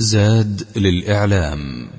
زاد للإعلام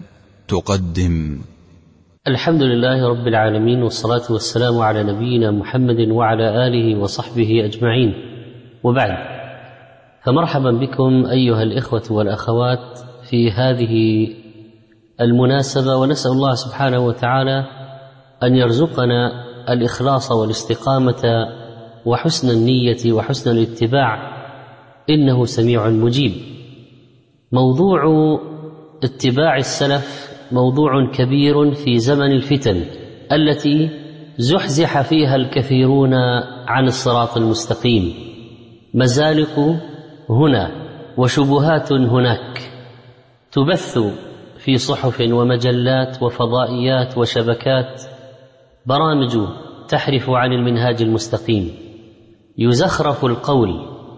تقدم الحمد لله رب العالمين، والصلاة والسلام على نبينا محمد وعلى آله وصحبه أجمعين، وبعد، فمرحبا بكم أيها الإخوة والأخوات في هذه المناسبة، ونسأل الله سبحانه وتعالى أن يرزقنا الإخلاص والاستقامة وحسن النية وحسن الاتباع، إنه سميع مجيب. موضوع اتباع السلف موضوع كبير في زمن الفتن التي زحزح فيها الكثيرون عن الصراط المستقيم، مزالق هنا وشبهات هناك تبث في صحف ومجلات وفضائيات وشبكات، برامج تحرف عن المنهاج المستقيم، يزخرف القول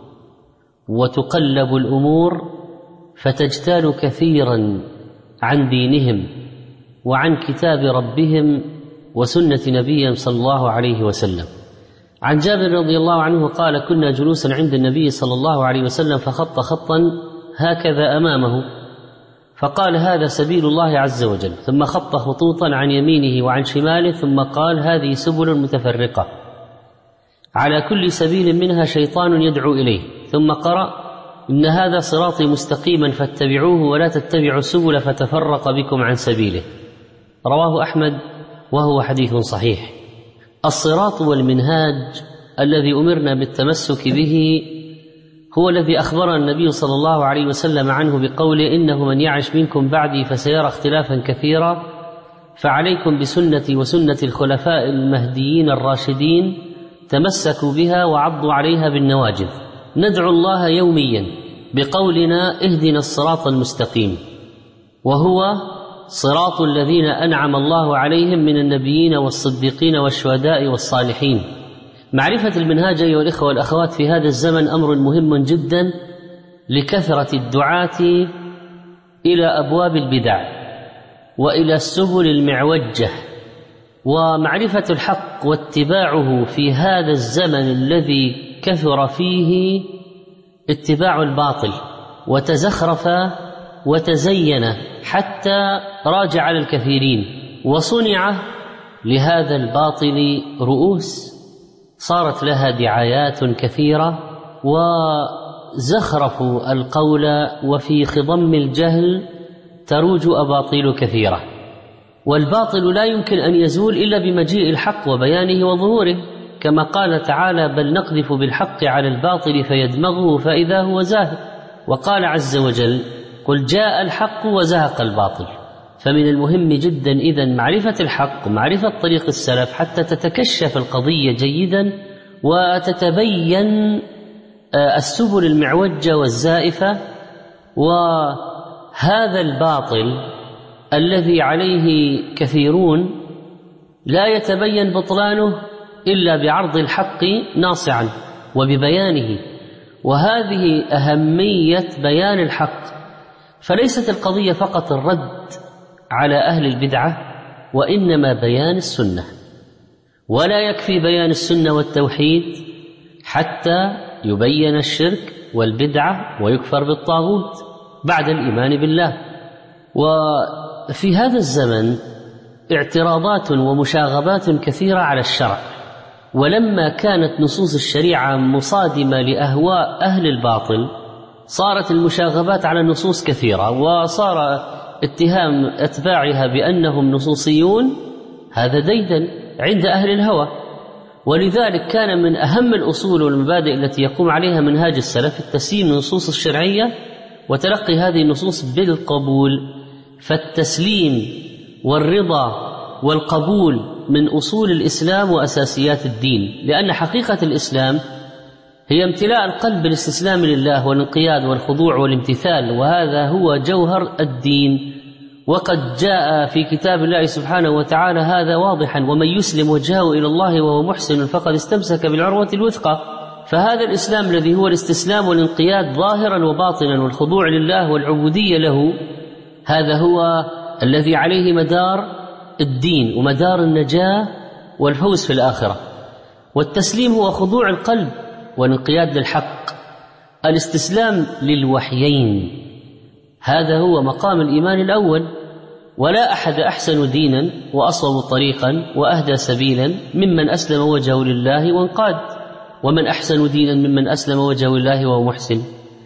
وتقلب الأمور فتجتال كثيرا عن دينهم وعن كتاب ربهم وسنة نبيهم صلى الله عليه وسلم. عن جابر رضي الله عنه قال: كنا جلوسا عند النبي صلى الله عليه وسلم فخط خطا هكذا أمامه، فقال: هذا سبيل الله عز وجل، ثم خط خطوطا عن يمينه وعن شماله، ثم قال: هذه سبل متفرقة على كل سبيل منها شيطان يدعو إليه، ثم قرأ: إن هذا صراطي مستقيما فاتبعوه ولا تتبعوا السبل فتفرق بكم عن سبيله. رواه أحمد وهو حديث صحيح. الصراط والمنهاج الذي أمرنا بالتمسك به هو الذي أخبرنا النبي صلى الله عليه وسلم عنه بقوله: إنه من يعش منكم بعدي فسيرى اختلافا كثيرا، فعليكم بسنتي وسنة الخلفاء المهديين الراشدين، تمسكوا بها وعضوا عليها بالنواجذ. ندعو الله يوميا بقولنا: اهدنا الصراط المستقيم، وهو صراط الذين أنعم الله عليهم من النبيين والصديقين والشهداء والصالحين. معرفة المنهاج أيها الإخوة والأخوات في هذا الزمن أمر مهم جدا لكثرة الدعاة إلى أبواب البدع وإلى السبل المعوجة، ومعرفة الحق واتباعه في هذا الزمن الذي كثر فيه اتباع الباطل وتزخرف وتزين حتى راج على الكثيرين، وصنع لهذا الباطل رؤوس صارت لها دعايات كثيرة، وزخرفوا القول، وفي خضم الجهل تروج أباطيل كثيرة. والباطل لا يمكن أن يزول إلا بمجيء الحق وبيانه وظهوره، كما قال تعالى: بل نقذف بالحق على الباطل فيدمغه فإذا هو زاهق. وقال عز وجل: قل جاء الحق وزهق الباطل. فمن المهم جدا إذن معرفة الحق ومعرفة طريق السلف حتى تتكشف القضية جيدا وتتبين السبل المعوجة والزائفة. وهذا الباطل الذي عليه كثيرون لا يتبين بطلانه إلا بعرض الحق ناصعا وببيانه، وهذه أهمية بيان الحق. فليست القضية فقط الرد على أهل البدعة، وإنما بيان السنة، ولا يكفي بيان السنة والتوحيد حتى يبين الشرك والبدعة ويكفر بالطاغوت بعد الإيمان بالله. وفي هذا الزمن اعتراضات ومشاغبات كثيرة على الشرع، ولما كانت نصوص الشريعة مصادمة لأهواء أهل الباطل صارت المشاغبات على النصوص كثيرة، وصار اتهام أتباعها بأنهم نصوصيون هذا ديدا عند أهل الهوى. ولذلك كان من أهم الأصول والمبادئ التي يقوم عليها منهاج السلف التسليم للنصوص الشرعية وتلقي هذه النصوص بالقبول. فالتسليم والرضا والقبول من أصول الإسلام وأساسيات الدين، لأن حقيقة الإسلام هي امتلاء القلب بالاستسلام لله والانقياد والخضوع والامتثال، وهذا هو جوهر الدين. وقد جاء في كتاب الله سبحانه وتعالى هذا واضحا: ومن يسلم وجهه إلى الله وهو محسن فقد استمسك بالعروة الوثقى. فهذا الإسلام الذي هو الاستسلام والانقياد ظاهرا وباطنا والخضوع لله والعبودية له، هذا هو الذي عليه مدار الدين ومدار النجاة والفوز في الآخرة. والتسليم هو خضوع القلب والانقياد للحق، الاستسلام للوحيين، هذا هو مقام الإيمان الأول. ولا أحد أحسن دينا وأصوب طريقا وأهدى سبيلا ممن أسلم وجهه لله وانقاد، ومن أحسن دينا ممن أسلم وجهه لله وهو محسن.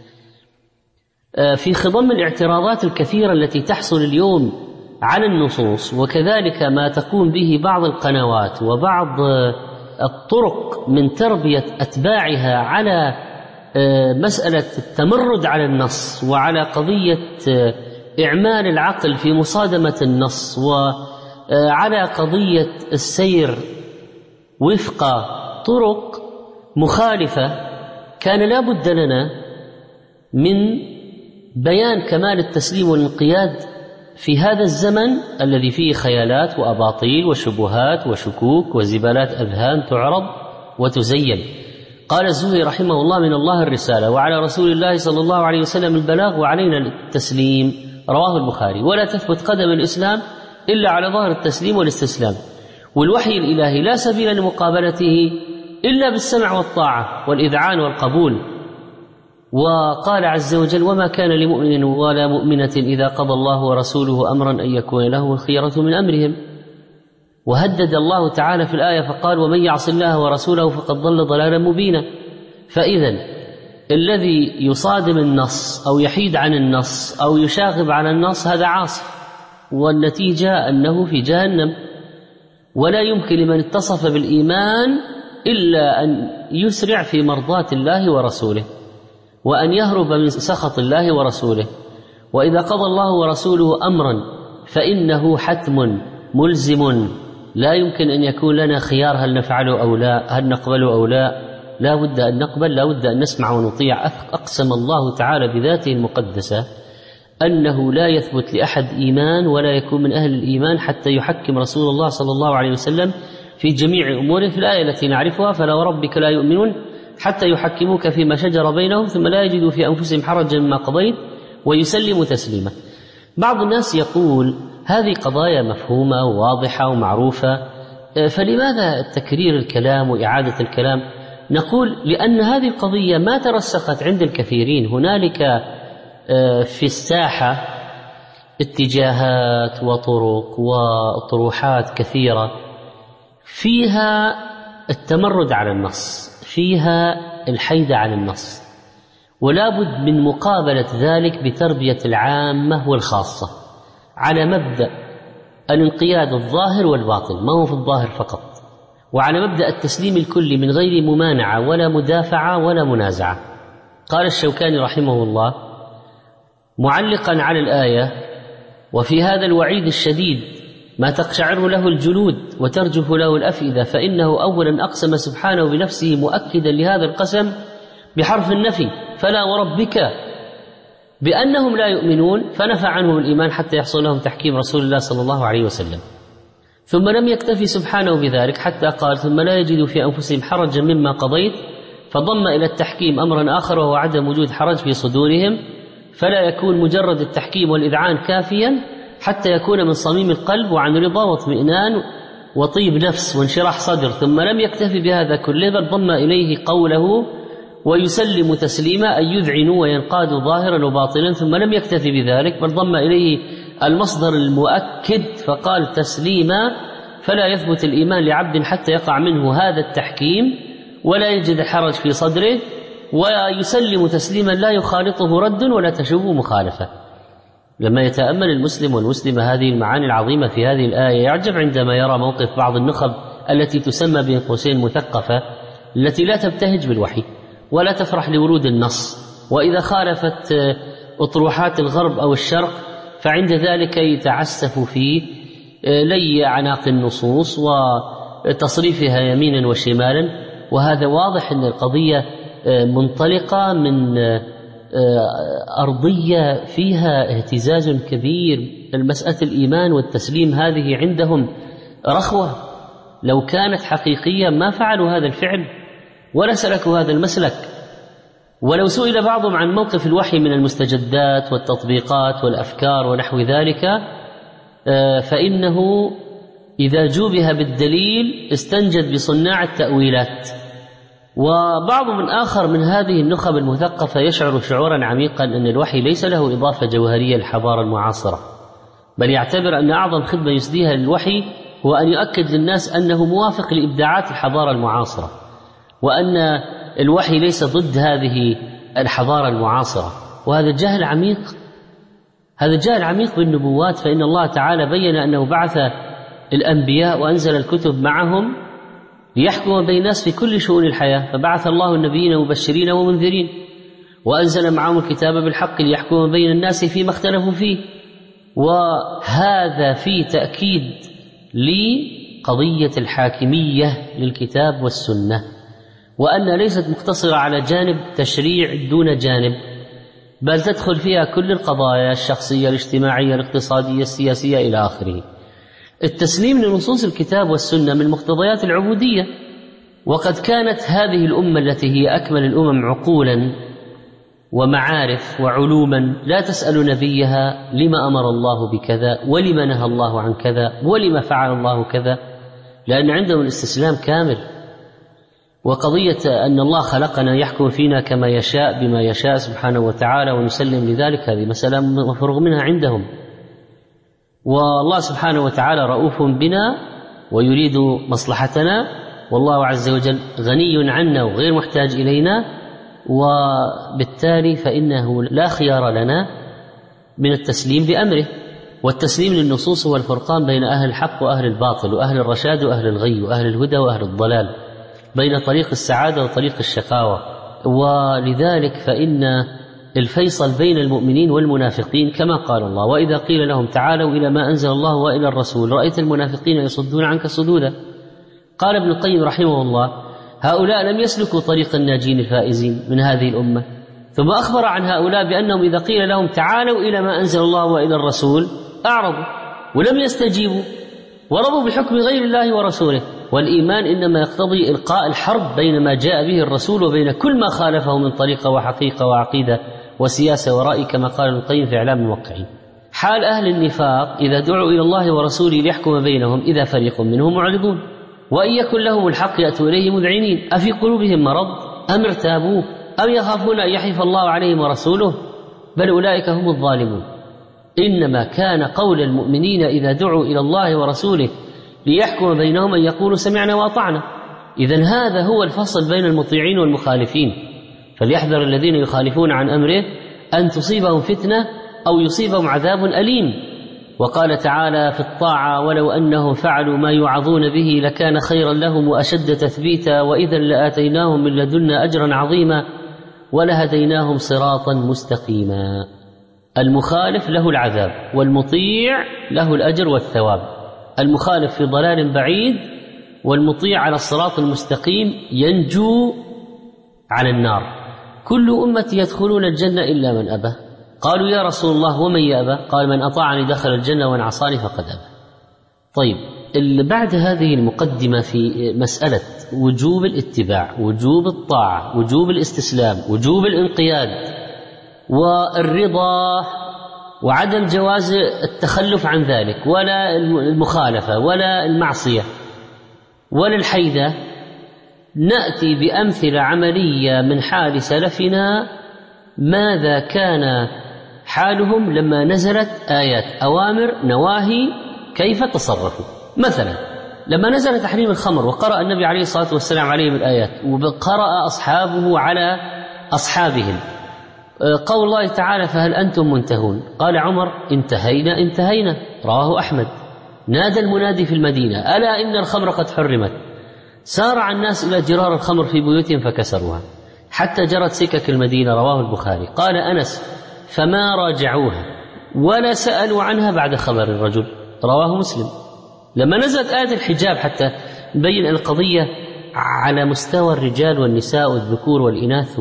في خضم الاعتراضات الكثيرة التي تحصل اليوم على النصوص، وكذلك ما تقوم به بعض القنوات وبعض الطرق من تربية أتباعها على مسألة التمرد على النص، وعلى قضية إعمال العقل في مصادمة النص، وعلى قضية السير وفق طرق مخالفة، كان لا بد لنا من بيان كمال التسليم والانقياد في هذا الزمن الذي فيه خيالات وأباطيل وشبهات وشكوك وزبالات أذهان تعرض وتزين. قال الزهري رحمه الله: من الله الرسالة، وعلى رسول الله صلى الله عليه وسلم البلاغ، وعلينا التسليم. رواه البخاري. ولا تثبت قدم الإسلام إلا على ظهر التسليم والاستسلام، والوحي الإلهي لا سبيل لمقابلته إلا بالسمع والطاعة والإذعان والقبول. وقال عز وجل: وما كان لمؤمن ولا مؤمنة إذا قضى الله ورسوله أمرا أن يكون له الخيرة من أمرهم. وهدد الله تعالى في الآية فقال: ومن يعص الله ورسوله فقد ضل ضلالا مبينا. فإذا الذي يصادم النص أو يحيد عن النص أو يشاغب على النص هذا عاصي، والنتيجة أنه في جهنم. ولا يمكن لمن اتصف بالإيمان إلا أن يسرع في مرضاة الله ورسوله، وأن يهرب من سخط الله ورسوله. وإذا قضى الله ورسوله أمرا فإنه حتم ملزم، لا يمكن أن يكون لنا خيار هل نفعله أو لا، هل نقبله أو لا. لا بد أن نقبل، لا بد أن نسمع ونطيع. أقسم الله تعالى بذاته المقدسة أنه لا يثبت لأحد إيمان ولا يكون من أهل الإيمان حتى يحكم رسول الله صلى الله عليه وسلم في جميع أموره، في الآية التي نعرفها: فلا وربك لا يؤمنون حتى يحكموك فيما شجر بينهم ثم لا يجدوا في أنفسهم حرجا مما قضيت ويسلموا تسليما. بعض الناس يقول: هذه قضايا مفهومة وواضحة ومعروفة، فلماذا تكرير الكلام وإعادة الكلام؟ نقول: لأن هذه القضية ما ترسخت عند الكثيرين. هنالك في الساحة اتجاهات وطرق وطروحات كثيرة فيها التمرد على النص، فيها الحيد عن النص، ولا بد من مقابلة ذلك بتربية العامة والخاصة على مبدأ الانقياد الظاهر والباطن، ما هو في الظاهر فقط، وعلى مبدأ التسليم الكلي من غير ممانعة ولا مدافعة ولا منازعة. قال الشوكاني رحمه الله معلقا على الآية: وفي هذا الوعيد الشديد ما تقشعر له الجلود وترجف له الأفئدة، فإنه أولا أقسم سبحانه بنفسه مؤكدا لهذا القسم بحرف النفي: فلا وربك، بأنهم لا يؤمنون، فنفى عنهم الإيمان حتى يحصل لهم تحكيم رسول الله صلى الله عليه وسلم. ثم لم يكتفي سبحانه بذلك حتى قال: ثم لا يجدوا في أنفسهم حرجا مما قضيت، فضم إلى التحكيم أمرا آخر وهو عدم وجود حرج في صدورهم، فلا يكون مجرد التحكيم والإذعان كافيا حتى يكون من صميم القلب وعن رضا واطمئنان وطيب نفس وانشراح صدر. ثم لم يكتفي بهذا كله، بل ضم إليه قوله: ويسلم تسليما، أن يذعنوا وينقادوا ظاهرا وباطنا. ثم لم يكتفي بذلك، بل ضم إليه المصدر المؤكد فقال: تسليما، فلا يثبت الإيمان لعبد حتى يقع منه هذا التحكيم ولا يجد حرج في صدره، ويسلم تسليما لا يخالطه رد ولا تشوب مخالفة. لما يتأمل المسلم والمسلمة هذه المعاني العظيمة في هذه الآية يعجب عندما يرى موقف بعض النخب التي تسمى بين قوسين مثقفة، التي لا تبتهج بالوحي ولا تفرح لورود النص، وإذا خالفت أطروحات الغرب أو الشرق فعند ذلك يتعسف في لي أعناق النصوص وتصريفها يمينا وشمالا. وهذا واضح أن القضية منطلقة من أرضية فيها اهتزاز كبير. المسألة الإيمان والتسليم هذه عندهم رخوة، لو كانت حقيقية ما فعلوا هذا الفعل ولا سلكوا هذا المسلك. ولو سئل بعضهم عن موقف الوحي من المستجدات والتطبيقات والأفكار ونحو ذلك، فإنه إذا جوبها بالدليل استنجد بصناع التأويلات وبعض من آخر من هذه النخب المثقفة يشعر شعورا عميقا أن الوحي ليس له إضافة جوهرية للحضارة المعاصرة، بل يعتبر أن أعظم خدمة يسديها للوحي هو أن يؤكد للناس أنه موافق لإبداعات الحضارة المعاصرة، وأن الوحي ليس ضد هذه الحضارة المعاصرة. وهذا جهل عميق، هذا جهل عميق بالنبوات، فإن الله تعالى بين أنه بعث الأنبياء وأنزل الكتب معهم ليحكم بين الناس في كل شؤون الحياة، فبعث الله النبيين مبشرين ومنذرين، وأنزل معهم الكتاب بالحق ليحكم بين الناس فيما اختلفوا فيه. وهذا في تأكيد لقضية الحاكمية للكتاب والسنة، وأنها ليست مقتصرة على جانب تشريع دون جانب، بل تدخل فيها كل القضايا الشخصية الاجتماعية الاقتصادية السياسية إلى آخره. التسليم لنصوص الكتاب والسنة من مقتضيات العبودية، وقد كانت هذه الأمة التي هي أكمل الأمم عقولا ومعارف وعلوما لا تسأل نبيها لما أمر الله بكذا ولما نهى الله عن كذا ولما فعل الله كذا، لأن عندهم الاستسلام كامل. وقضية أن الله خلقنا يحكم فينا كما يشاء بما يشاء سبحانه وتعالى ونسلم لذلك، هذه مسألة مفروغ منها عندهم. والله سبحانه وتعالى رؤوف بنا ويريد مصلحتنا، والله عز وجل غني عنا وغير محتاج إلينا، وبالتالي فإنه لا خيار لنا من التسليم بأمره. والتسليم للنصوص هو الفرقان بين أهل الحق وأهل الباطل، وأهل الرشاد وأهل الغي، وأهل الهدى وأهل الضلال، بين طريق السعادة وطريق الشقاوة. ولذلك فإن الفيصل بين المؤمنين والمنافقين كما قال الله: وإذا قيل لهم تعالوا إلى ما أنزل الله وإلى الرسول رأيت المنافقين يصدون عنك صدودا. قال ابن القيم رحمه الله: هؤلاء لم يسلكوا طريق الناجين الفائزين من هذه الأمة، ثم أخبر عن هؤلاء بأنهم إذا قيل لهم تعالوا إلى ما أنزل الله وإلى الرسول أعرضوا ولم يستجيبوا ورضوا بحكم غير الله ورسوله. والإيمان إنما يقتضي إلقاء الحرب بين ما جاء به الرسول وبين كل ما خالفه من طريقة وحقيقة وعقيدة وسياسة ورأي، كما قال ابن القيم في إعلام الموقعين. حال أهل النفاق إذا دعوا إلى الله ورسوله ليحكم بينهم إذا فريق منهم معرضون، وإن يكن لهم الحق يأتوا إليه مذعنين، أفي قلوبهم مرض أم ارتابوا أم يخافون أن يحيف الله عليهم ورسوله، بل أولئك هم الظالمون. إنما كان قول المؤمنين إذا دعوا إلى الله ورسوله ليحكم بينهم أن يقولوا سمعنا وأطعنا. إذن هذا هو الفصل بين المطيعين والمخالفين، فليحذر الذين يخالفون عن أمره أن تصيبهم فتنة أو يصيبهم عذاب أليم. وقال تعالى في الطاعة: ولو أنهم فعلوا ما يوعظون به لكان خيرا لهم وأشد تثبيتا وإذا لآتيناهم من لدنا أجرا عظيما ولهديناهم صراطا مستقيما. المخالف له العذاب والمطيع له الأجر والثواب. المخالف في ضلال بعيد، والمطيع على الصراط المستقيم ينجو على النار. كل أمتي يدخلون الجنة إلا من أبى. قالوا يا رسول الله ومن يأبى؟ قال من أطاعني دخل الجنة ومن عصاني فقد أبى. طيب، بعد هذه المقدمة في مسألة وجوب الاتباع، وجوب الطاعة، وجوب الاستسلام، وجوب الانقياد والرضا، وعدم جواز التخلف عن ذلك ولا المخالفة ولا المعصية ولا الحيدة، نأتي بأمثلة عملية من حال سلفنا ماذا كان حالهم لما نزلت آيات أوامر نواهي كيف تصرفوا. مثلا لما نزل تحريم الخمر وقرأ النبي عليه الصلاة والسلام عليهم الآيات وقرأ أصحابه على أصحابهم قول الله تعالى: فهل أنتم منتهون؟ قال عمر: انتهينا انتهينا. رواه أحمد. نادى المنادي في المدينة: ألا إن الخمر قد حرمت. سارع الناس إلى جرار الخمر في بيوتهم فكسروها حتى جرت سكك المدينة. رواه البخاري. قال أنس: فما راجعوها ولا سألوا عنها بعد خبر الرجل. رواه مسلم. لما نزلت آية الحجاب حتى نبين القضية على مستوى الرجال والنساء والذكور والإناث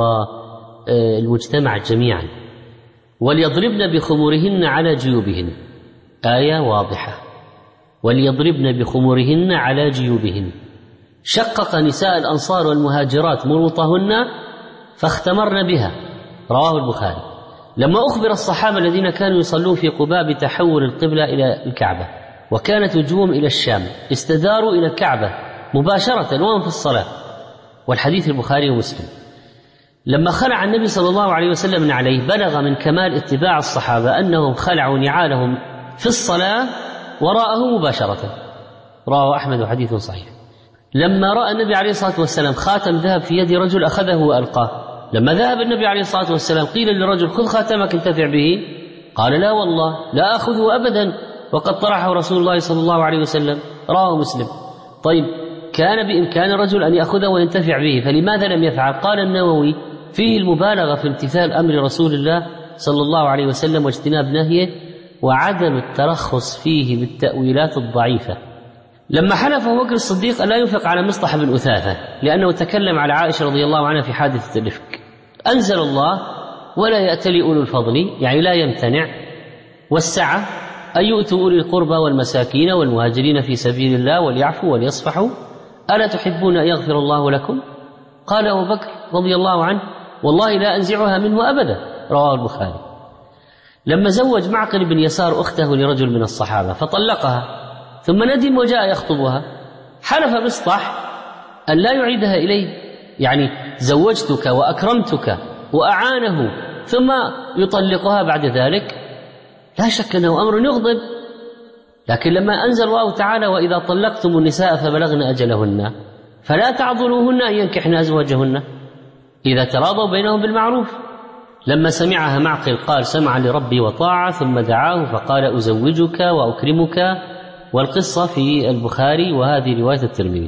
والمجتمع جميعا: وليضربن بخمورهن على جيوبهن. آية واضحة: وليضربن بخمورهن على جيوبهن. شقق نساء الأنصار والمهاجرات مروطهن فاختمرن بها. رواه البخاري. لما أخبر الصحابة الذين كانوا يصلون في قباء بتحول القبلة إلى الكعبة وكانت وجوههم إلى الشام، استداروا إلى الكعبة مباشرة وهم في الصلاة، والحديث البخاري ومسلم. لما خلع النبي صلى الله عليه وسلم نعليه بلغ من كمال اتباع الصحابة أنهم خلعوا نعالهم في الصلاة وراءه مباشرة، رواه أحمد وحديث صحيح. لما رأى النبي عليه الصلاة والسلام خاتم ذهب في يد رجل أخذه وألقاه، لما ذهب النبي عليه الصلاة والسلام قيل للرجل خذ خاتمك انتفع به، قال لا والله لا أخذه أبدا وقد طرحه رسول الله صلى الله عليه وسلم، رواه مسلم. طيب كان بإمكان الرجل أن يأخذه وينتفع به، فلماذا لم يفعل؟ قال النووي فيه المبالغة في امتثال أمر رسول الله صلى الله عليه وسلم واجتناب نهيه، وعدم الترخص فيه بالتأويلات الضعيفة. لما حلف أبو بكر الصديق أن لا ينفق على مصطح بن أثاثة لأنه تكلم على عائشة رضي الله عنها في حادثة الإفك، أنزل الله ولا يأتلي أولو الفضل، يعني لا يمتنع، والسعة أن يؤتوا أولي القربى والمساكين والمهاجرين في سبيل الله وليعفوا وليصفحوا ألا تحبون أن يغفر الله لكم؟ قال أبو بكر رضي الله عنه والله لا أنزعها منه أبدا، رواه البخاري. لما زوج معقل بن يسار أخته لرجل من الصحابة فطلقها ثم ندم وجاء يخطبها، حلف مصطح أن لا يعيدها إليه، يعني زوجتك وأكرمتك وأعانه ثم يطلقها بعد ذلك، لا شك أنه أمر يغضب. لكن لما أنزل الله تعالى وإذا طلقتم النساء فبلغن أجلهن فلا تعضلوهن أن ينكحن أزواجهن إذا تراضوا بينهم بالمعروف. لما سمعها معقل قال سمعا لربي وطاعة، ثم دعاه فقال أزوجك وأكرمك، والقصة في البخاري وهذه رواية الترمذي.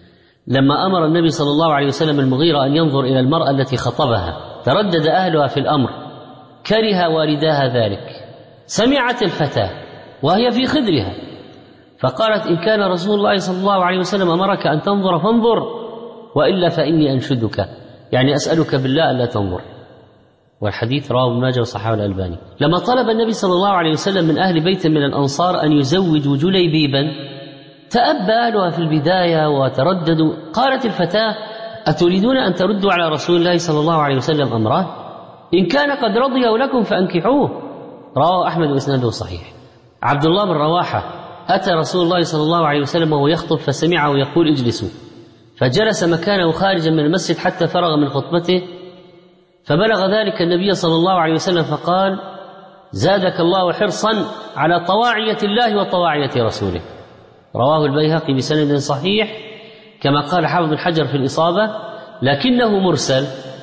لما أمر النبي صلى الله عليه وسلم المغيرة أن ينظر إلى المرأة التي خطبها تردد أهلها في الأمر، كره والداها ذلك، سمعت الفتاة وهي في خدرها فقالت إن كان رسول الله صلى الله عليه وسلم أمرك أن تنظر فانظر وإلا فإني أنشدك، يعني أسألك بالله ألا تنظر. والحديث رواه ابن ماجه وصححه الألباني. لما طلب النبي صلى الله عليه وسلم من أهل بيت من الأنصار أن يزوجوا جليبيبا تأبى أهلها في البداية وترددوا، قالت الفتاة أتريدون أن تردوا على رسول الله صلى الله عليه وسلم أمره؟ إن كان قد رضي لكم فأنكحوه، رواه أحمد وإسناده صحيح. عبد الله بن رواحة أتى رسول الله صلى الله عليه وسلم وهو يخطب فسمعه يقول اجلسوا، فجلس مكانه خارجا من المسجد حتى فرغ من خطبته، فبلغ ذلك النبي صلى الله عليه وسلم فقال زادك الله حرصا على طواعية الله وطواعية رسوله، رواه البيهقي بسند صحيح كما قال حافظ بن حجر في الإصابة، لكنه مرسل.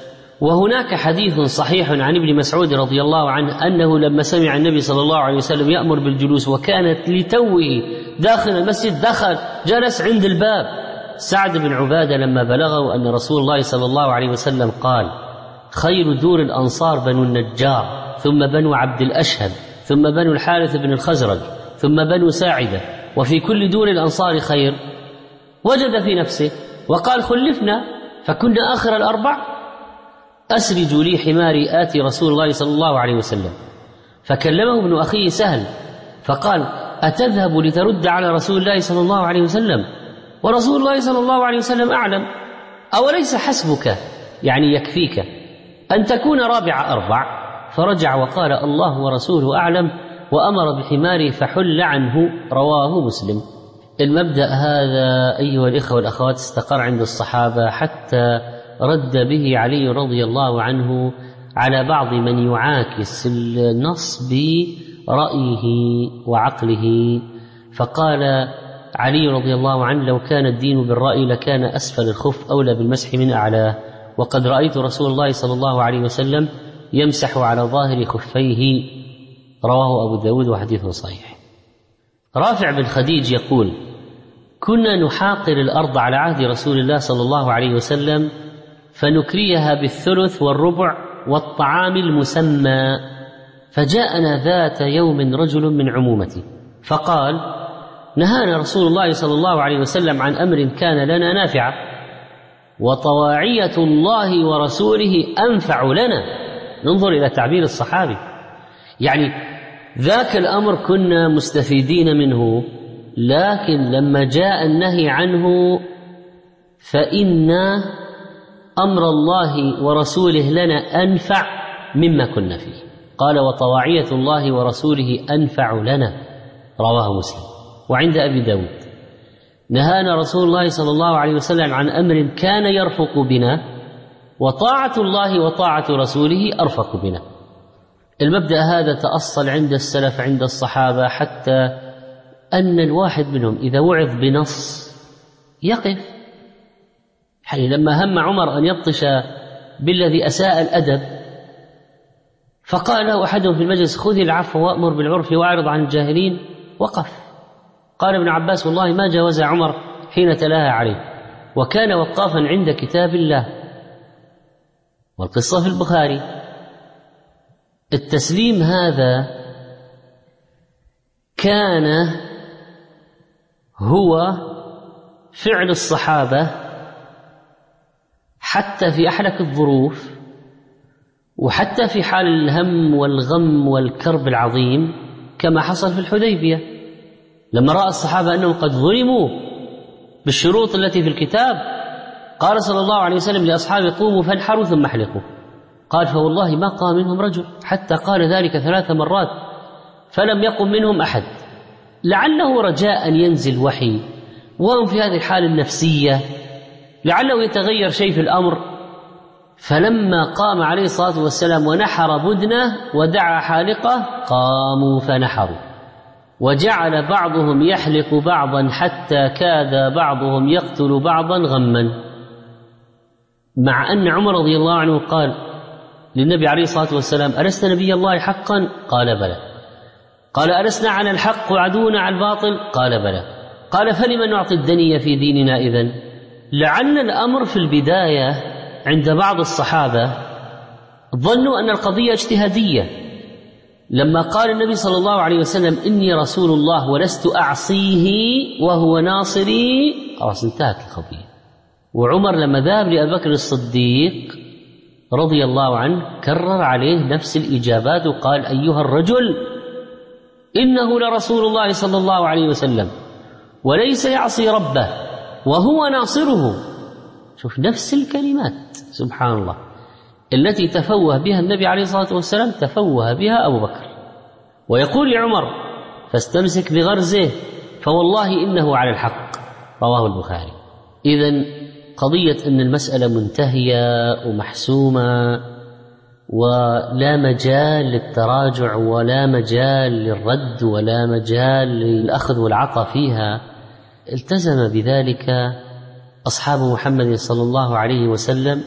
وهناك حديث صحيح عن ابن مسعود رضي الله عنه أنه لما سمع النبي صلى الله عليه وسلم يأمر بالجلوس وكانت لتوه داخل المسجد دخل جلس عند الباب. سعد بن عبادة لما بلغه أن رسول الله صلى الله عليه وسلم قال خير دور الأنصار بنو النجار، ثم بنو عبد الأشهب، ثم بنو الحارث بن الخزرج، ثم بنو ساعدة، وفي كل دور الأنصار خير، وجد في نفسه وقال خلفنا فكنا آخر الأربع، أسرجوا لي حماري آتي رسول الله صلى الله عليه وسلم. فكلمه ابن أخيه سهل فقال أتذهب لترد على رسول الله صلى الله عليه وسلم ورسول الله صلى الله عليه وسلم أعلم؟ أوليس حسبك، يعني يكفيك أن تكون رابع أربع؟ فرجع وقال الله ورسوله أعلم، وأمر بحماره فحل عنه، رواه مسلم. المبدأ هذا أيها الإخوة والأخوات استقر عند الصحابة حتى رد به علي رضي الله عنه على بعض من يعاكس النص برأيه وعقله، فقال علي رضي الله عنه لو كان الدين بالرأي لكان أسفل الخف أولى بالمسح من أعلاه، وقد رأيت رسول الله صلى الله عليه وسلم يمسح على ظاهر خفيه، رواه أبو داود وحديث صحيح. رافع بن خديج يقول كنا نحاقر الأرض على عهد رسول الله صلى الله عليه وسلم فنكريها بالثلث والربع والطعام المسمى، فجاءنا ذات يوم رجل من عمومته فقال نهانا رسول الله صلى الله عليه وسلم عن أمر كان لنا نافعا، وطواعية الله ورسوله أنفع لنا. ننظر إلى تعبير الصحابي، يعني ذاك الأمر كنا مستفيدين منه، لكن لما جاء النهي عنه فإن أمر الله ورسوله لنا أنفع مما كنا فيه. قال وطواعية الله ورسوله أنفع لنا، رواه مسلم. وعند أبي داود نهانا رسول الله صلى الله عليه وسلم عن أمر كان يرفق بنا، وطاعة الله وطاعة رسوله أرفق بنا. المبدأ هذا تأصل عند السلف عند الصحابة، حتى أن الواحد منهم إذا وعظ بنص يقف. يعني لما هم عمر أن يبطش بالذي أساء الأدب فقال له أحدهم في المجلس: خذ العفو وأمر بالعرف وأعرض عن الجاهلين، وقف. قال ابن عباس: والله ما جاوز عمر حين تلاها عليه، وكان وقافا عند كتاب الله. والقصة في البخاري. التسليم هذا كان هو فعل الصحابة حتى في أحلك الظروف، وحتى في حال الهم والغم والكرب العظيم، كما حصل في الحديبية لما رأى الصحابة أنهم قد ظلموا بالشروط التي في الكتاب. قال صلى الله عليه وسلم لأصحابه: قوموا فانحروا ثم احلقوا. قال: فوالله ما قام منهم رجل، حتى قال ذلك 3 مرات فلم يقم منهم أحد، لعله رجاء أن ينزل وحي وهم في هذه الحالة النفسية، لعله يتغير شيء في الأمر. فلما قام عليه الصلاة والسلام ونحر بدنه ودعا حالقه قاموا فنحروا، وجعل بعضهم يحلق بعضا حتى كاد بعضهم يقتل بعضا غما، مع أن عمر رضي الله عنه قال للنبي عليه الصلاة والسلام: ألست نبي الله حقا؟ قال: بلى. قال: ألسنا على الحق وعدونا على الباطل؟ قال: بلى. قال: فلما نعطي الدنيا في ديننا إذن؟ لعل الأمر في البداية عند بعض الصحابة ظنوا أن القضية اجتهادية. لما قال النبي صلى الله عليه وسلم: إني رسول الله ولست أعصيه وهو ناصري، خلاص انتهت القضية. وعمر لما ذهب لأبي بكر الصديق رضي الله عنه كرر عليه نفس الإجابات وقال: أيها الرجل، إنه لرسول الله صلى الله عليه وسلم وليس يعصي ربه وهو ناصره. شوف نفس الكلمات سبحان الله التي تفوه بها النبي عليه الصلاة والسلام تفوه بها أبو بكر. ويقول لعمر: فاستمسك بغرزه فوالله إنه على الحق. رواه البخاري. إذن قضية أن المسألة منتهية ومحسومة ولا مجال للتراجع ولا مجال للرد ولا مجال للأخذ والعطاء فيها، التزم بذلك أصحاب محمد صلى الله عليه وسلم،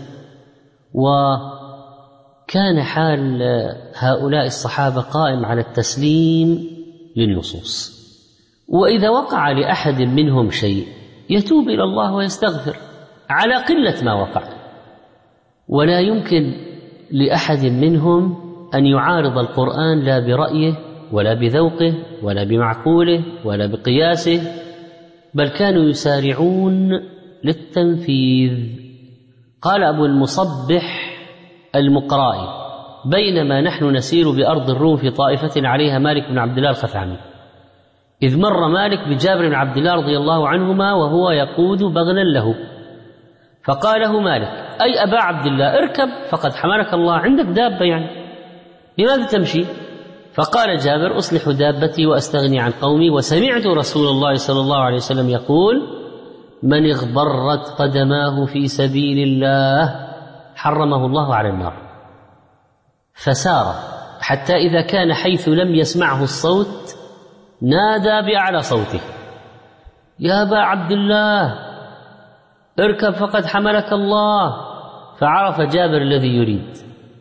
وكان حال هؤلاء الصحابة قائم على التسليم للنصوص. وإذا وقع لأحد منهم شيء يتوب إلى الله ويستغفر على قلة ما وقع، ولا يمكن لأحد منهم أن يعارض القرآن لا برأيه ولا بذوقه ولا بمعقوله ولا بقياسه، بل كانوا يسارعون للتنفيذ. قال أبو المصبح المقرائي: بينما نحن نسير بأرض الروم في طائفة عليها مالك بن عبد الله الخثعمي، إذ مر مالك بجابر بن عبد الله رضي الله عنهما وهو يقود بغلا له، فقال له مالك: أي أبا عبد الله، اركب فقد حملك الله، عندك دابة يعني، لماذا تمشي؟ فقال جابر: أصلح دابتي وأستغني عن قومي، وسمعت رسول الله صلى الله عليه وسلم يقول: من اغبرت قدماه في سبيل الله حرمه الله على النار. فسار حتى إذا كان حيث لم يسمعه الصوت نادى بأعلى صوته: يا أبا عبد الله اركب فقد حملك الله. فعرف جابر الذي يريد،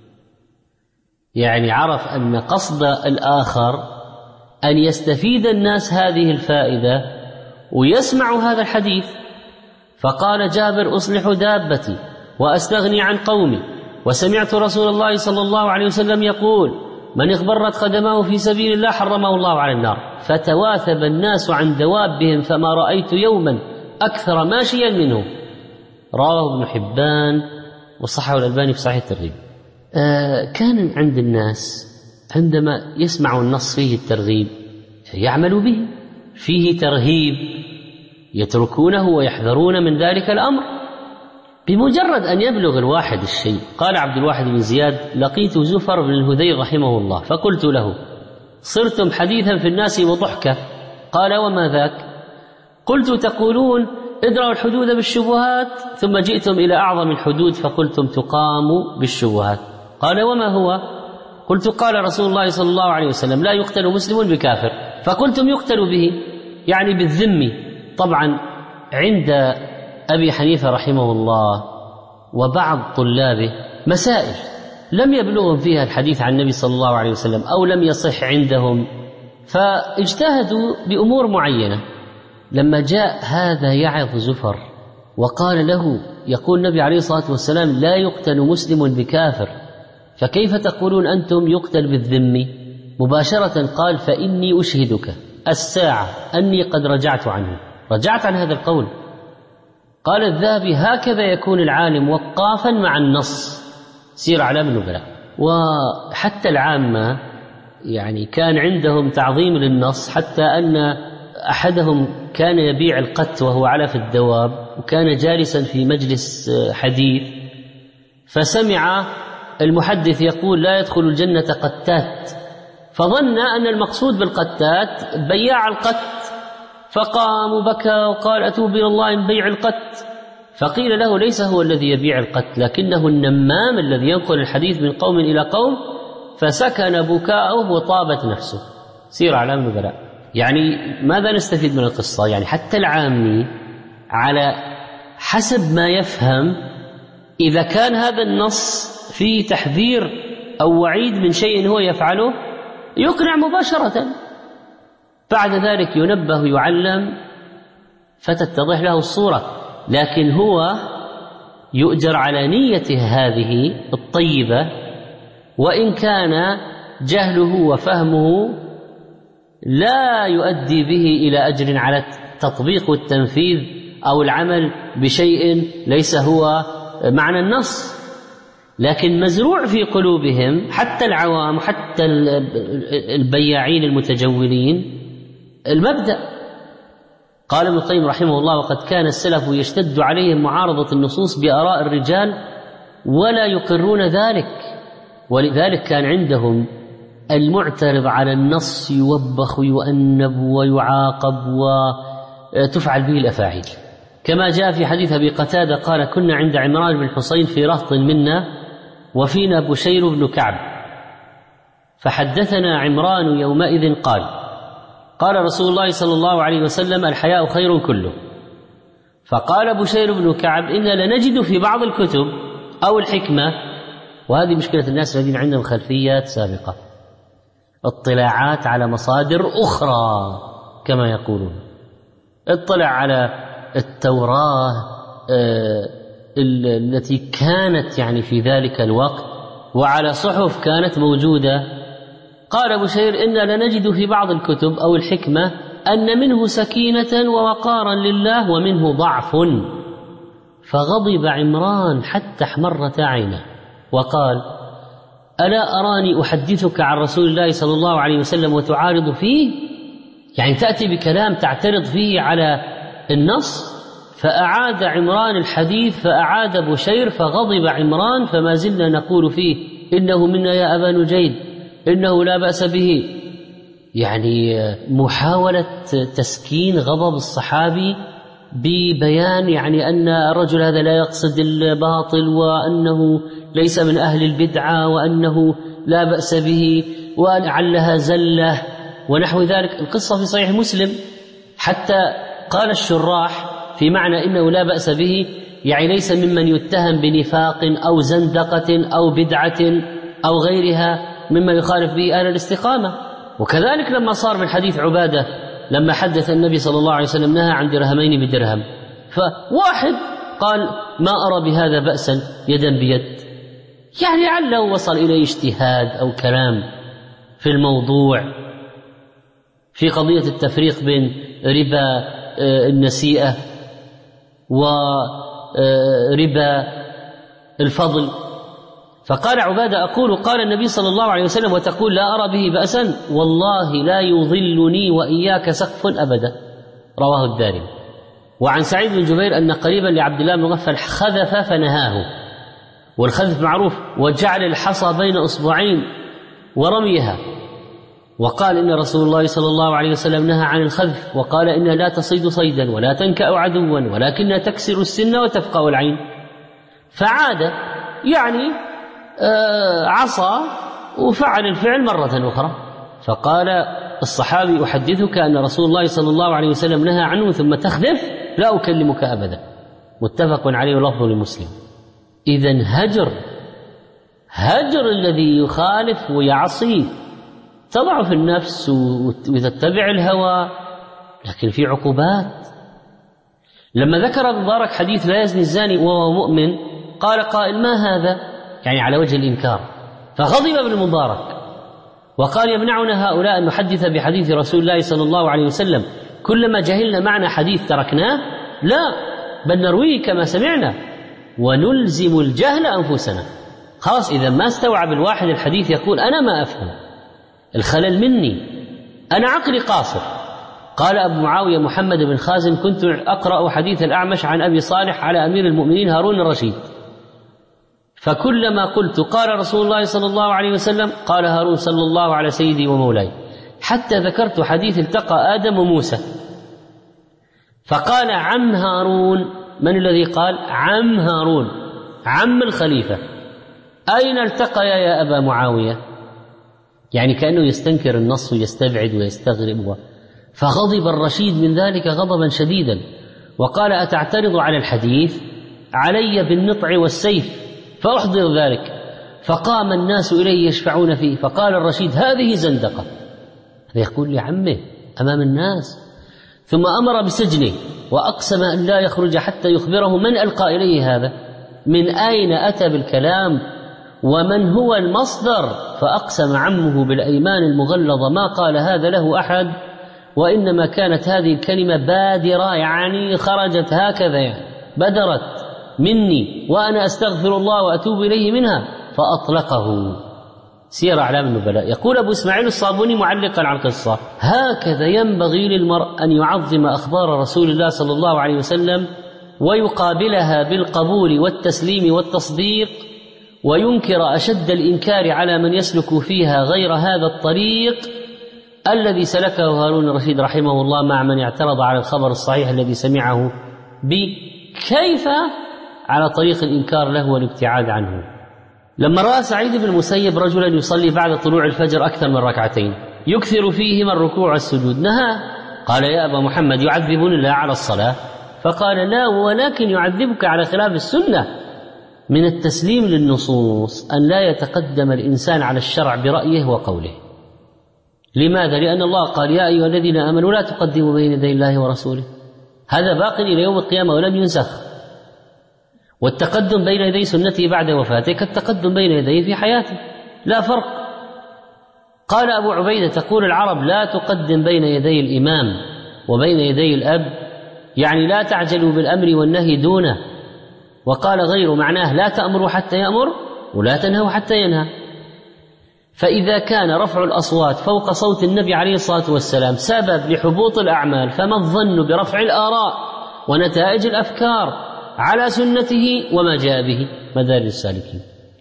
يعني عرف أن قصد الآخر أن يستفيد الناس هذه الفائدة ويسمع هذا الحديث. فقال جابر: أصلح دابتي وأستغني عن قومي، وسمعت رسول الله صلى الله عليه وسلم يقول: من اغبرت قدماه في سبيل الله حرمه الله على النار. فتواثب الناس عن دوابهم فما رأيت يوما أكثر ماشيا منه. رواه ابن حبان وصححه الألباني في صحيح الترغيب. كان عند الناس عندما يسمعوا النص فيه الترغيب يعملوا به، فيه ترهيب يتركونه ويحذرون من ذلك الأمر بمجرد أن يبلغ الواحد الشيء. قال عبد الواحد بن زياد: لقيت زفر بن الهذيل رحمه الله فقلت له: صرتم حديثا في الناس وضحكة. قال: وما ذاك؟ قلت تقولون ادرأوا الحدود بالشبهات، ثم جئتم إلى أعظم الحدود فقلتم تقام بالشبهات. قال وما هو؟ قلت قال رسول الله صلى الله عليه وسلم لا يقتل مسلم بكافر، فقلتم يقتل به يعني بالذم. طبعا عند أبي حنيفة رحمه الله وبعض طلابه مسائل لم يبلغهم فيها الحديث عن النبي صلى الله عليه وسلم أو لم يصح عندهم، فاجتهدوا بأمور معينة. لما جاء هذا يعظ زفر وقال له يقول النبي عليه الصلاة والسلام لا يقتل مسلم بكافر، فكيف تقولون أنتم يقتل بالذم؟ مباشرة قال فإني أشهدك الساعة أني قد رجعت عنه، رجعت عن هذا القول. قال الذهبي هكذا يكون العالم وقافا مع النص، سير أعلام النبلاء. وحتى العامة يعني كان عندهم تعظيم للنص، حتى أن أحدهم كان يبيع القت وهو علف الدواب، وكان جالسا في مجلس حديث، فسمع المحدث يقول لا يدخل الجنة قتات، فظن أن المقصود بالقتات بياع القت، فقام وبكى وقال أتوب إلى الله من بيع القت. فقيل له ليس هو الذي يبيع القت، لكنه النمام الذي ينقل الحديث من قوم إلى قوم، فسكن بكاؤه وطابت نفسه. سير أعلام النبلاء. يعني ماذا نستفيد من القصة؟ يعني حتى العامي على حسب ما يفهم، إذا كان هذا النص فيه تحذير أو وعيد من شيء هو يفعله يقنع مباشرة، بعد ذلك ينبه يعلم فتتضح له الصورة. لكن هو يؤجر على نيته هذه الطيبة، وإن كان جهله وفهمه لا يؤدي به إلى أجر على التطبيق والتنفيذ أو العمل بشيء ليس هو معنى النص، لكن مزروع في قلوبهم حتى العوام حتى البياعين المتجولين المبدأ. قال ابن القيم رحمه الله وقد كان السلف يشتد عليهم معارضة النصوص بآراء الرجال ولا يقرون ذلك، ولذلك كان عندهم المعترض على النص يوبخ ويؤنب ويعاقب وتفعل به الأفاعيل، كما جاء في حديث أبي قتادة قال كنا عند عمران بن حسين في رهط منا وفينا بشير بن كعب، فحدثنا عمران يومئذ قال رسول الله صلى الله عليه وسلم الحياء خير كله. فقال بشير بن كعب إنا لنجد في بعض الكتب أو الحكمة، وهذه مشكلة الناس الذين عندهم خلفيات سابقة، اطلاعات على مصادر أخرى كما يقولون، اطلع على التوراة التي كانت يعني في ذلك الوقت وعلى صحف كانت موجودة. قال بشير إنا لنجد في بعض الكتب أو الحكمة أن منه سكينة ووقارا لله ومنه ضعف. فغضب عمران حتى احمرت عينه وقال ألا أراني أحدثك عن رسول الله صلى الله عليه وسلم وتعارض فيه؟ يعني تأتي بكلام تعترض فيه على النص. فأعاد عمران الحديث فأعاد بشير فغضب عمران، فما زلنا نقول فيه إنه منا يا أبا نجيد إنه لا بأس به، يعني محاولة تسكين غضب الصحابي ببيان يعني أن الرجل هذا لا يقصد الباطل وأنه ليس من أهل البدعة وأنه لا بأس به ولعلها زلة ونحو ذلك. القصة في صحيح مسلم، حتى قال الشراح في معنى إنه لا بأس به يعني ليس ممن يتهم بنفاق أو زندقة أو بدعة أو غيرها مما يخالف به أهل الاستقامة. وكذلك لما صار من حديث عبادة لما حدث النبي صلى الله عليه وسلم نهى عن درهمين بدرهم، فواحد قال ما أرى بهذا بأسا يدا بيد، يعني لعله وصل إلى اجتهاد أو كلام في الموضوع في قضية التفريق بين ربا النسيئة وربا الفضل. فقال عبادة أقول قال النبي صلى الله عليه وسلم وتقول لا أرى به بأسا، والله لا يظلني وإياك سقف أبدا. رواه الدارمي. وعن سعيد بن جبير أن قريبا لعبد الله بن مغفل خذف فنهاه، والخذف معروف، وجعل الحصى بين أصبعين ورميها، وقال إن رسول الله صلى الله عليه وسلم نهى عن الخذف، وقال إنها لا تصيد صيدا ولا تنكأ عدوا ولكنها تكسر السن وتفقأ العين. فعاد يعني عصى وفعل الفعل مرة أخرى. فقال الصحابي: أحدثك أن رسول الله صلى الله عليه وسلم نهى عنه ثم تخذف لا أكلمك أبدا. متفق عليه ولفظ لمسلم. إذن هجر الذي يخالف ويعصي تضعف النفس وتتبع الهوى، لكن في عقوبات. لما ذكر مبارك حديث لا يزني الزاني وهو مؤمن، قال قائل: ما هذا؟ يعني على وجه الإنكار. فغضب ابن المبارك وقال: يمنعنا هؤلاء أن نحدث بحديث رسول الله صلى الله عليه وسلم، كلما جهلنا معنى حديث تركناه؟ لا، بل نرويه كما سمعنا ونلزم الجهل أنفسنا. خلاص، إذا ما استوعب الواحد الحديث يقول: أنا ما أفهم، الخلل مني، أنا عقلي قاصر. قال أبو معاوية محمد بن خازم: كنت أقرأ حديث الأعمش عن أبي صالح على أمير المؤمنين هارون الرشيد، فكلما قلت قال رسول الله صلى الله عليه وسلم قال هارون صلى الله على سيدي ومولاي، حتى ذكرت حديث التقى آدم وموسى فقال عم هارون. من الذي قال؟ عم هارون، عم الخليفة. أين التقيا يا أبا معاوية؟ يعني كأنه يستنكر النص ويستبعد ويستغرب. فغضب الرشيد من ذلك غضبا شديدا وقال: أتعترض على الحديث؟ علي بالنطع والسيف فأحضر ذلك. فقام الناس إليه يشفعون فيه، فقال الرشيد: هذه زندقة. هذا يقول لعمه أمام الناس. ثم أمر بسجنه وأقسم أن لا يخرج حتى يخبره من ألقى إليه هذا، من أين أتى بالكلام، ومن هو المصدر. فأقسم عمه بالأيمان المغلظة ما قال هذا له أحد، وإنما كانت هذه الكلمة بادرة، يعني خرجت هكذا، يعني بدرت مني وأنا أستغفر الله وأتوب إليه منها، فأطلقه. سير أعلام النبلاء. يقول أبو إسماعيل الصابوني معلقا على القصة: هكذا ينبغي للمرء أن يعظم أخبار رسول الله صلى الله عليه وسلم ويقابلها بالقبول والتسليم والتصديق، وينكر أشد الإنكار على من يسلك فيها غير هذا الطريق الذي سلكه هارون الرشيد رحمه الله مع من اعترض على الخبر الصحيح الذي سمعه كيف على طريق الإنكار له والابتعاد عنه. لما رأى سعيد بن المسيب رجلا يصلي بعد طلوع الفجر أكثر من ركعتين يكثر فيهما الركوع والسجود نهى. قال: يا أبا محمد، يعذبون الله على الصلاة؟ فقال: لا، ولكن يعذبك على خلاف السنة. من التسليم للنصوص أن لا يتقدم الإنسان على الشرع برأيه وقوله. لماذا؟ لأن الله قال: يا أيها الذين آمنوا لا تقدموا بين يدي الله ورسوله. هذا باق إلى يوم القيامة ولم ينسخ. والتقدم بين يدي سنته بعد وفاته كالتقدم بين يديه في حياته، لا فرق. قال أبو عبيدة: تقول العرب لا تقدم بين يدي الإمام وبين يدي الأب، يعني لا تعجلوا بالأمر والنهي دونه. وقال غير معناه: لا تأمروا حتى يأمر ولا تنهوا حتى ينهى. فإذا كان رفع الأصوات فوق صوت النبي عليه الصلاة والسلام سبب لحبوط الأعمال، فما الظن برفع الآراء ونتائج الأفكار على سنته وما جاء به مدارج السالكين.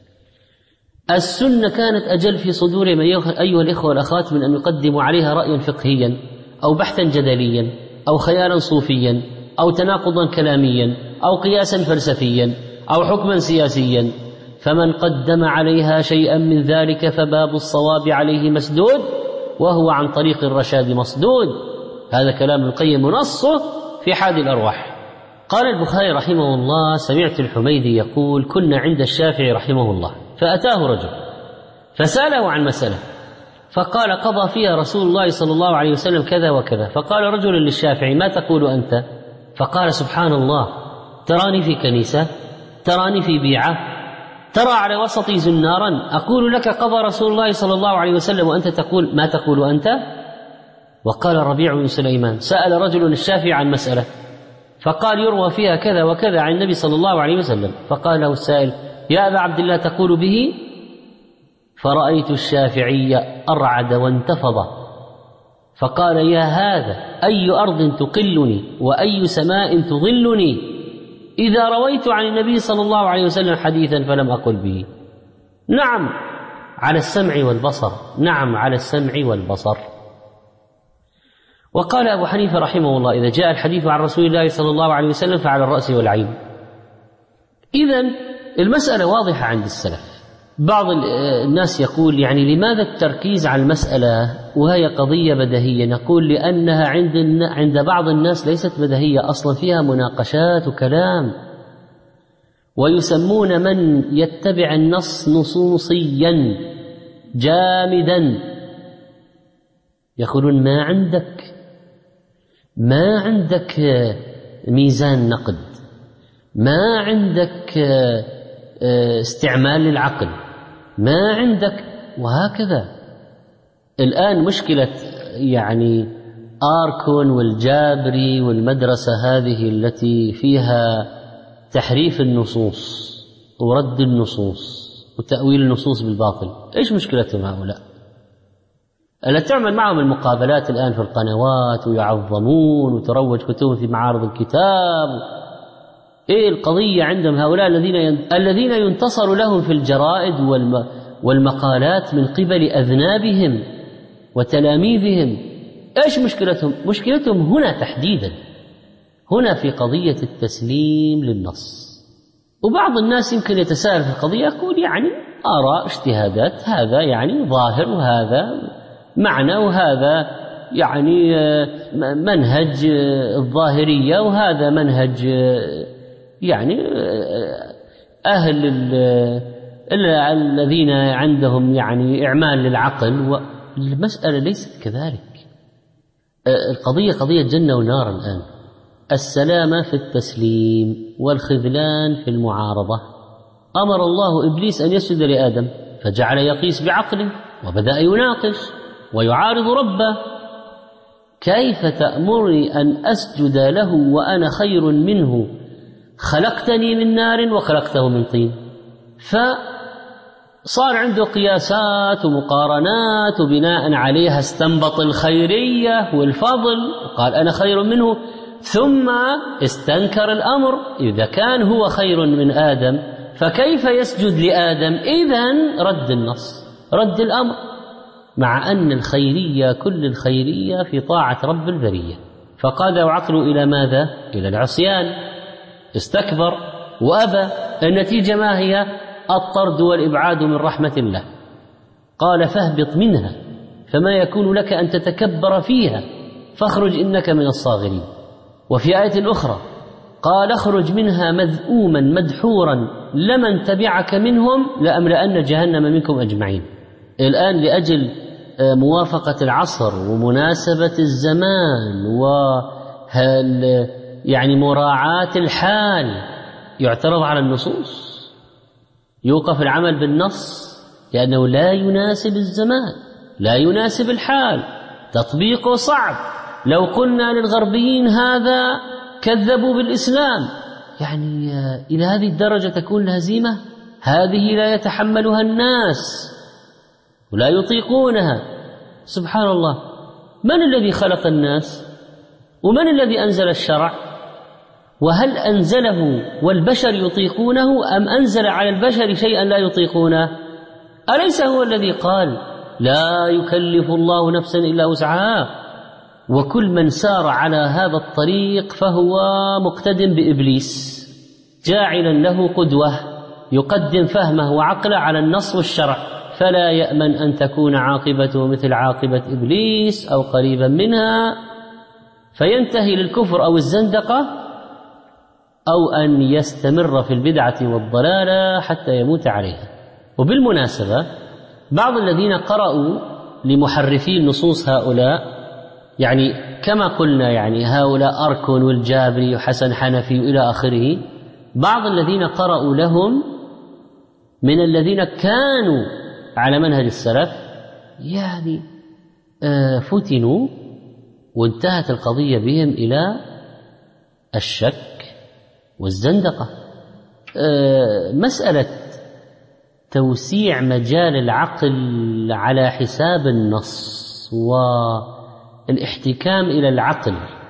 السنة كانت أجل في صدورهم أيها الإخوة والأخوات من أن يقدموا عليها رأيا فقهيا أو بحثا جدليا أو خيالا صوفيا أو تناقضا كلاميا أو قياسا فلسفيا أو حكما سياسيا. فمن قدم عليها شيئا من ذلك فباب الصواب عليه مسدود، وهو عن طريق الرشاد مصدود. هذا كلام القيم ونصه في حاد الأرواح. قال البخاري رحمه الله: سمعت الحميدي يقول: كنا عند الشافعي رحمه الله، فأتاه رجل فسأله عن مسألة فقال: قضى فيها رسول الله صلى الله عليه وسلم كذا وكذا. فقال رجل للشافعي: ما تقول أنت؟ فقال: سبحان الله، تراني في كنيسة، تراني في بيعة، ترى على وسطي زنارا، أقول لك قضى رسول الله صلى الله عليه وسلم وأنت تقول ما تقول أنت؟ وقال الربيع بن سليمان: سأل رجل الشافعي عن مسألة فقال: يروى فيها كذا وكذا عن النبي صلى الله عليه وسلم. فقال له السائل: يا أبا عبد الله تقول به؟ فرأيت الشافعي أرعد وانتفض فقال: يا هذا، أي أرض تقلني وأي سماء تظلني إذا رويت عن النبي صلى الله عليه وسلم حديثا فلم أقل به؟ نعم، على السمع والبصر، نعم على السمع والبصر. وقال أبو حنيفة رحمه الله: إذا جاء الحديث عن رسول الله صلى الله عليه وسلم فعلى الرأس والعين. إذن المسألة واضحة عند السلف. بعض الناس يقول يعني لماذا التركيز على المسألة وهي قضية بديهية؟ نقول لأنها عند بعض الناس ليست بديهية أصلا، فيها مناقشات وكلام، ويسمون من يتبع النص نصوصيا جامدا. يقولون ما عندك ميزان نقد، ما عندك استعمال للعقل، ما عندك، وهكذا. الآن مشكلة يعني آركون والجابري والمدرسة هذه التي فيها تحريف النصوص ورد النصوص وتأويل النصوص بالباطل، إيش مشكلتهم هؤلاء؟ ألا تعمل معهم المقابلات الآن في القنوات ويعظمون وتروج كتب في معارض الكتاب. إيه القضية عندهم هؤلاء الذين ينتصر لهم في الجرائد والمقالات من قبل أذنابهم وتلاميذهم؟ إيش مشكلتهم؟ مشكلتهم هنا تحديدا، هنا في قضية التسليم للنص. وبعض الناس يمكن يتساءل في القضية، يقول يعني آراء اجتهادات، هذا يعني ظاهر وهذا معنى وهذا يعني منهج الظاهرية وهذا منهج يعني أهل الذين عندهم يعني إعمال للعقل. والمسألة ليست كذلك. القضية قضية جنة ونار الآن. السلامة في التسليم والخذلان في المعارضة. أمر الله إبليس أن يسجد لآدم فجعل يقيس بعقله وبدأ يناقش ويعارض ربه: كيف تأمرني أن أسجد له وأنا خير منه، خلقتني من نار وخلقته من طين. فصار عنده قياسات ومقارنات، وبناء عليها استنبط الخيرية والفضل وقال أنا خير منه، ثم استنكر الأمر: إذا كان هو خير من آدم فكيف يسجد لآدم؟ إذن رد النص، رد الأمر، مع أن الخيرية كل الخيرية في طاعة رب البرية. فقاد عقله إلى ماذا؟ إلى العصيان، استكبر وأبى. النتيجة ما هي؟ الطرد والإبعاد من رحمة الله. قال: فاهبط منها فما يكون لك أن تتكبر فيها فاخرج إنك من الصاغرين. وفي آية أخرى قال: اخرج منها مذءوما مدحورا لمن تبعك منهم لأملأن جهنم منكم أجمعين. الآن لأجل موافقة العصر ومناسبة الزمان يعني مراعاة الحال يعترض على النصوص، يوقف العمل بالنص لأنه لا يناسب الزمان، لا يناسب الحال، تطبيقه صعب. لو قلنا للغربيين هذا كذبوا بالإسلام، يعني إلى هذه الدرجة تكون الهزيمة؟ هذه لا يتحملها الناس ولا يطيقونها. سبحان الله، من الذي خلق الناس؟ ومن الذي أنزل الشرع؟ وهل أنزله والبشر يطيقونه أم أنزل على البشر شيئا لا يطيقونه؟ أليس هو الذي قال: لا يكلف الله نفسا إلا وسعها؟ وكل من سار على هذا الطريق فهو مقتد بإبليس، جاعلا له قدوة يقدم فهمه وعقله على النص والشرع، فلا يأمن أن تكون عاقبته مثل عاقبة إبليس أو قريبا منها، فينتهي للكفر أو الزندقة، أو أن يستمر في البدعة والضلالة حتى يموت عليها. وبالمناسبة بعض الذين قرأوا لمحرفي النصوص هؤلاء، يعني كما قلنا يعني هؤلاء أركون والجابري وحسن حنفي وإلى آخره، بعض الذين قرأوا لهم من الذين كانوا على منهج السلف يعني فتنوا وانتهت القضية بهم إلى الشك والزندقة. مسألة توسيع مجال العقل على حساب النص والاحتكام إلى العقل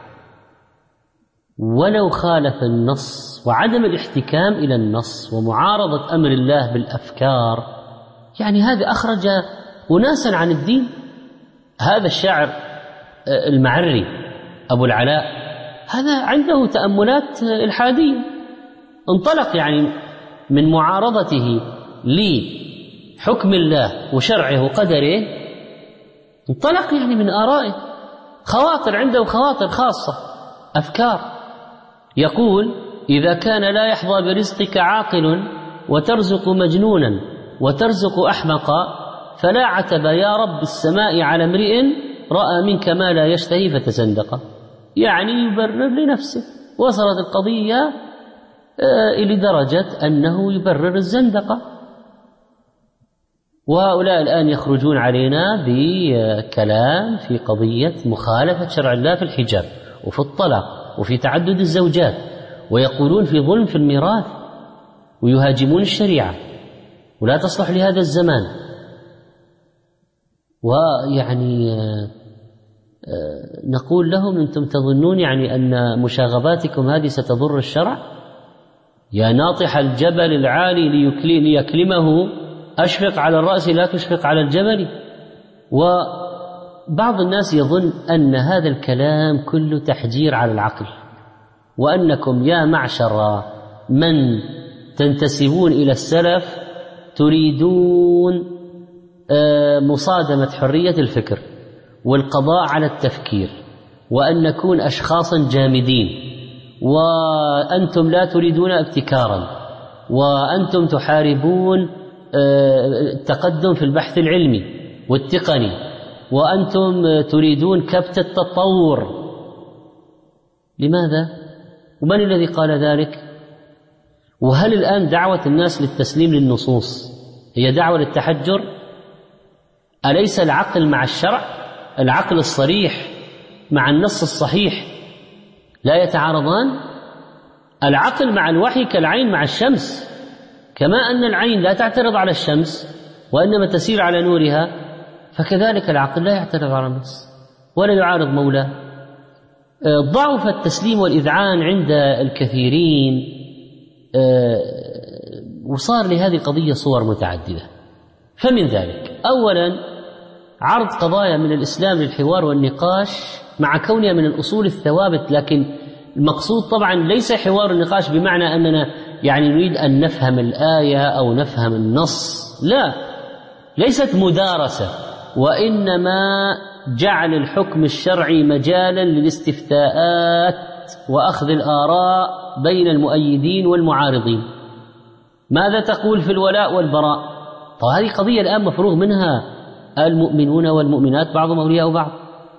ولو خالف النص، وعدم الاحتكام إلى النص ومعارضة أمر الله بالأفكار، يعني هذا أخرج أناسا عن الدين. هذا الشاعر المعري أبو العلاء هذا عنده تأملات إلحادية، انطلق يعني من معارضته لحكم الله وشرعه وقدره، انطلق يعني من آرائه، خواطر عنده، خواطر خاصة، أفكار. يقول: إذا كان لا يحظى برزقك عاقل وترزق مجنونا وترزق أحمقا فلا عتب يا رب السماء على امرئ رأى منك ما لا يشتهي فتزندق. يعني يبرر لنفسه. وصلت القضية إلى درجة أنه يبرر الزندقة. وهؤلاء الآن يخرجون علينا بكلام في قضية مخالفة شرع الله في الحجاب وفي الطلاق وفي تعدد الزوجات، ويقولون في ظلم في الميراث، ويهاجمون الشريعة ولا تصلح لهذا الزمان. ويعني نقول لهم: أنتم تظنون يعني أن مشاغباتكم هذه ستضر الشرع؟ يا ناطح الجبل العالي ليكلمه أشفق على الرأس لا تشفق على الجبل. وبعض الناس يظن أن هذا الكلام كله تحجير على العقل، وأنكم يا معشر من تنتسبون إلى السلف تريدون مصادمة حرية الفكر والقضاء على التفكير، وأن نكون أشخاصا جامدين، وأنتم لا تريدون ابتكارا، وأنتم تحاربون التقدم في البحث العلمي والتقني، وأنتم تريدون كبت التطور. لماذا؟ ومن الذي قال ذلك؟ وهل الآن دعوة الناس للتسليم للنصوص هي دعوة للتحجر؟ أليس العقل مع الشرع، العقل الصريح مع النص الصحيح لا يتعارضان؟ العقل مع الوحي كالعين مع الشمس، كما أن العين لا تعترض على الشمس وإنما تسير على نورها، فكذلك العقل لا يعترض على النص ولا يعارض مولاه. ضعف التسليم والإذعان عند الكثيرين، وصار لهذه القضية صور متعددة. فمن ذلك: أولا عرض قضايا من الإسلام للحوار والنقاش مع كونها من الأصول الثوابت، لكن المقصود طبعا ليس حوار النقاش بمعنى أننا يعني نريد أن نفهم الآية أو نفهم النص، لا، ليست مدارسة، وإنما جعل الحكم الشرعي مجالا للاستفتاءات وأخذ الآراء بين المؤيدين والمعارضين. ماذا تقول في الولاء والبراء؟ طيب هذه قضية الآن مفروغ منها، المؤمنون والمؤمنات بعضهم أولياء بعض.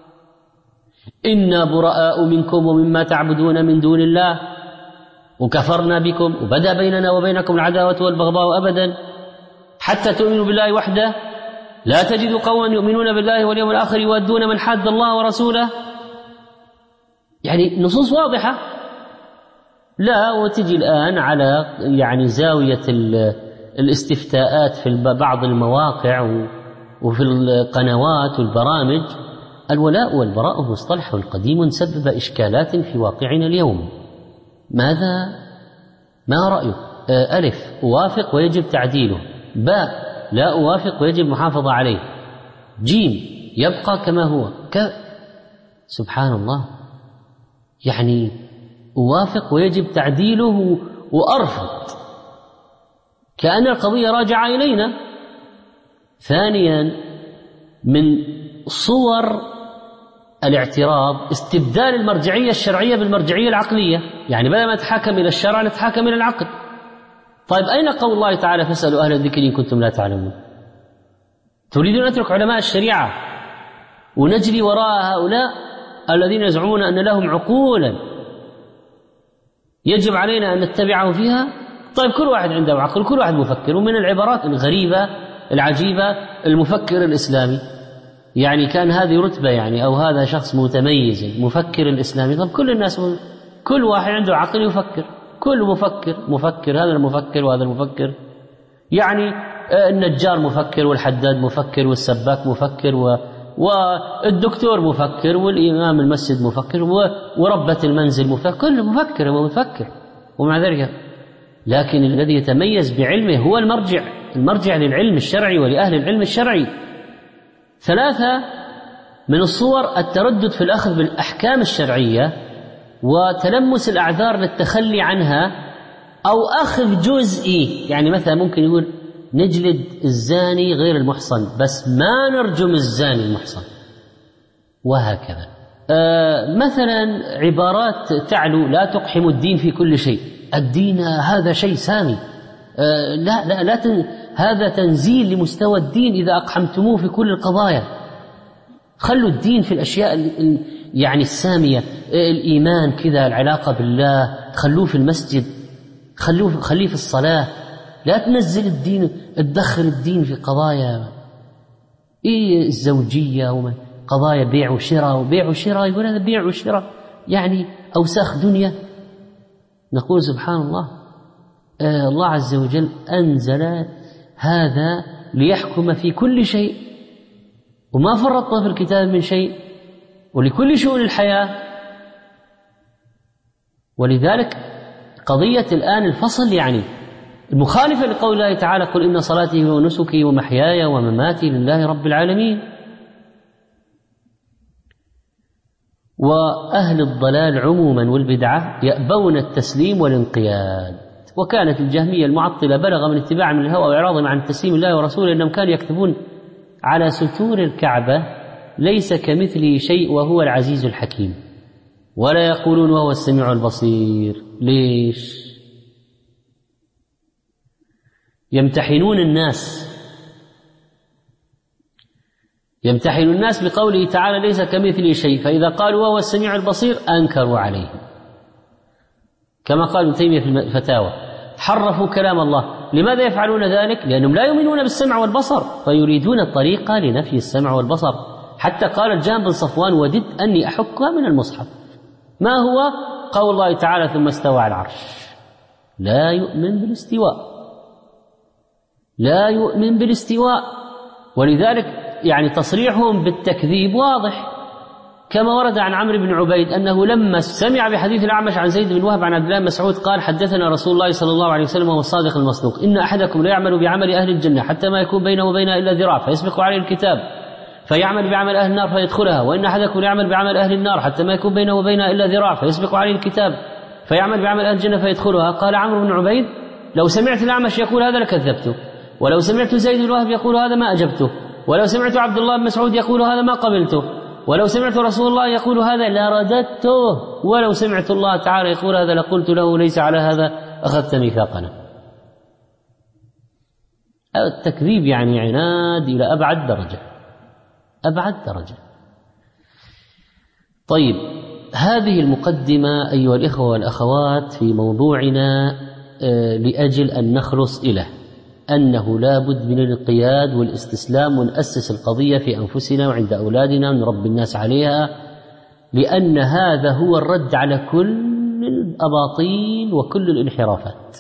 إنا براء منكم ومما تعبدون من دون الله وكفرنا بكم وبدأ بيننا وبينكم العداوة والبغضاء أبدا حتى تؤمنوا بالله وحده لا تجد قوما يؤمنون بالله واليوم الآخر يودون من حاد الله ورسوله. يعني نصوص واضحة. لا، وتجي الآن على يعني زاوية الاستفتاءات في بعض المواقع وفي القنوات والبرامج. الولاء والبراء مصطلح قديم سبب إشكالات في واقعنا اليوم. ما رأيك؟ ألف: أوافق ويجب تعديله. باء: لا أوافق ويجب محافظة عليه. جيم: يبقى كما هو. سبحان الله، يعني أوافق ويجب تعديله وأرفض، كأن القضية راجعة إلينا. ثانيا، من صور الاعتراض استبدال المرجعية الشرعية بالمرجعية العقلية، يعني بدل ما نتحاكم إلى الشرع نتحاكم إلى العقل. طيب أين قول الله تعالى: فاسألوا أهل الذكر إن كنتم لا تعلمون؟ تريدون أن نترك علماء الشريعة ونجري وراء هؤلاء الذين يزعمون أن لهم عقولا يجب علينا أن نتبعه فيها؟ طيب كل واحد عنده عقل، كل واحد مفكر. ومن العبارات الغريبة العجيبة المفكر الإسلامي، يعني كان هذه رتبة يعني، أو هذا شخص متميز المفكر الإسلامي. طب كل الناس، كل واحد عنده عقل يفكر، كل مفكر، هذا المفكر وهذا المفكر. يعني النجار مفكر والحداد مفكر والسباك مفكر والدكتور مفكر والإمام المسجد مفكر وربة المنزل مفكر، كل مفكر ومفكر. ومع ذلك لكن الذي يتميز بعلمه هو المرجع المرجع للعلم الشرعي ولأهل العلم الشرعي. 3 من الصور التردد في الأخذ بالأحكام الشرعية وتلمس الأعذار للتخلي عنها أو أخذ جزئي، يعني مثلا ممكن يقول نجلد الزاني غير المحصن بس ما نرجم الزاني المحصن، وهكذا. مثلا عبارات تعلو: لا تقحم الدين في كل شيء، الدين هذا شيء سامي، هذا تنزيل لمستوى الدين إذا أقحمتموه في كل القضايا. خلوا الدين في الأشياء يعني السامية، الإيمان كذا، العلاقة بالله، خلوه في المسجد، خليه في الصلاة. لا تنزل الدين، تدخل الدين في قضايا الزوجية وقضايا بيع وشراء، يقول هذا بيع وشراء يعني أوساخ دنيا. نقول سبحان الله، الله عز وجل أنزل هذا ليحكم في كل شيء، وما فرطنا في الكتاب من شيء، ولكل شؤون الحياة. ولذلك قضية الآن الفصل يعني المخالفة لقول الله تعالى: قل إن صلاتي ونسكي ومحياي ومماتي لله رب العالمين. وأهل الضلال عموما والبدعة يأبون التسليم والانقياد. وكانت الجهمية المعطلة بلغ من اتباع من الهوى وإعراضهم عن تسليم الله ورسوله أنهم كانوا يكتبون على ستور الكعبة: ليس كمثله شيء وهو العزيز الحكيم، ولا يقولون وهو السميع البصير. ليش؟ يمتحنون الناس بقوله تعالى: ليس كمثله شيء، فإذا قالوا وهو السميع البصير أنكروا عليه، كما قال ابن تيمية في الفتاوى: حرفوا كلام الله. لماذا يفعلون ذلك؟ لأنهم لا يؤمنون بالسمع والبصر، فيريدون الطريقة لنفي السمع والبصر. حتى قال الجهم بن صفوان: وددت أني أحكها من المصحف. ما هو؟ قول الله تعالى: ثم استوى على العرش. لا يؤمن بالاستواء. ولذلك يعني تصريحهم بالتكذيب واضح، كما ورد عن عمرو بن عبيد أنه لما سمع بحديث الأعمش عن زيد بن وهب عن عبد الله بن مسعود قال: حدثنا رسول الله صلى الله عليه وسلم وهو الصادق المصدوق: إن أحدكم لا يعمل بعمل أهل الجنة حتى ما يكون بينه وبينها إلا ذراع فيسبق عليه الكتاب فيعمل بعمل أهل النار فيدخلها، وإن أحدكم لا يعمل بعمل أهل النار حتى ما يكون بينه وبينها إلا ذراع فيسبق عليه الكتاب فيعمل بعمل أهل الجنة فيدخلها. قال عمرو بن عبيد: لو سمعت الأعمش يقول هذا لكذبته، ولو سمعت زيد بن وهب يقول هذا ما أجبته، ولو سمعت عبد الله بن مسعود يقول هذا ما قبلته، ولو سمعت رسول الله يقول هذا لرددته، ولو سمعت الله تعالى يقول هذا لقلت له ليس على هذا أخذت ميثاقنا. التكذيب يعني عناد إلى أبعد درجة. طيب، هذه المقدمة أيها الإخوة والأخوات في موضوعنا لأجل أن نخلص إليه أنه لا بد من الانقياد والاستسلام، ونأسس القضية في أنفسنا وعند أولادنا ونربي الناس عليها، لأن هذا هو الرد على كل الأباطيل وكل الانحرافات.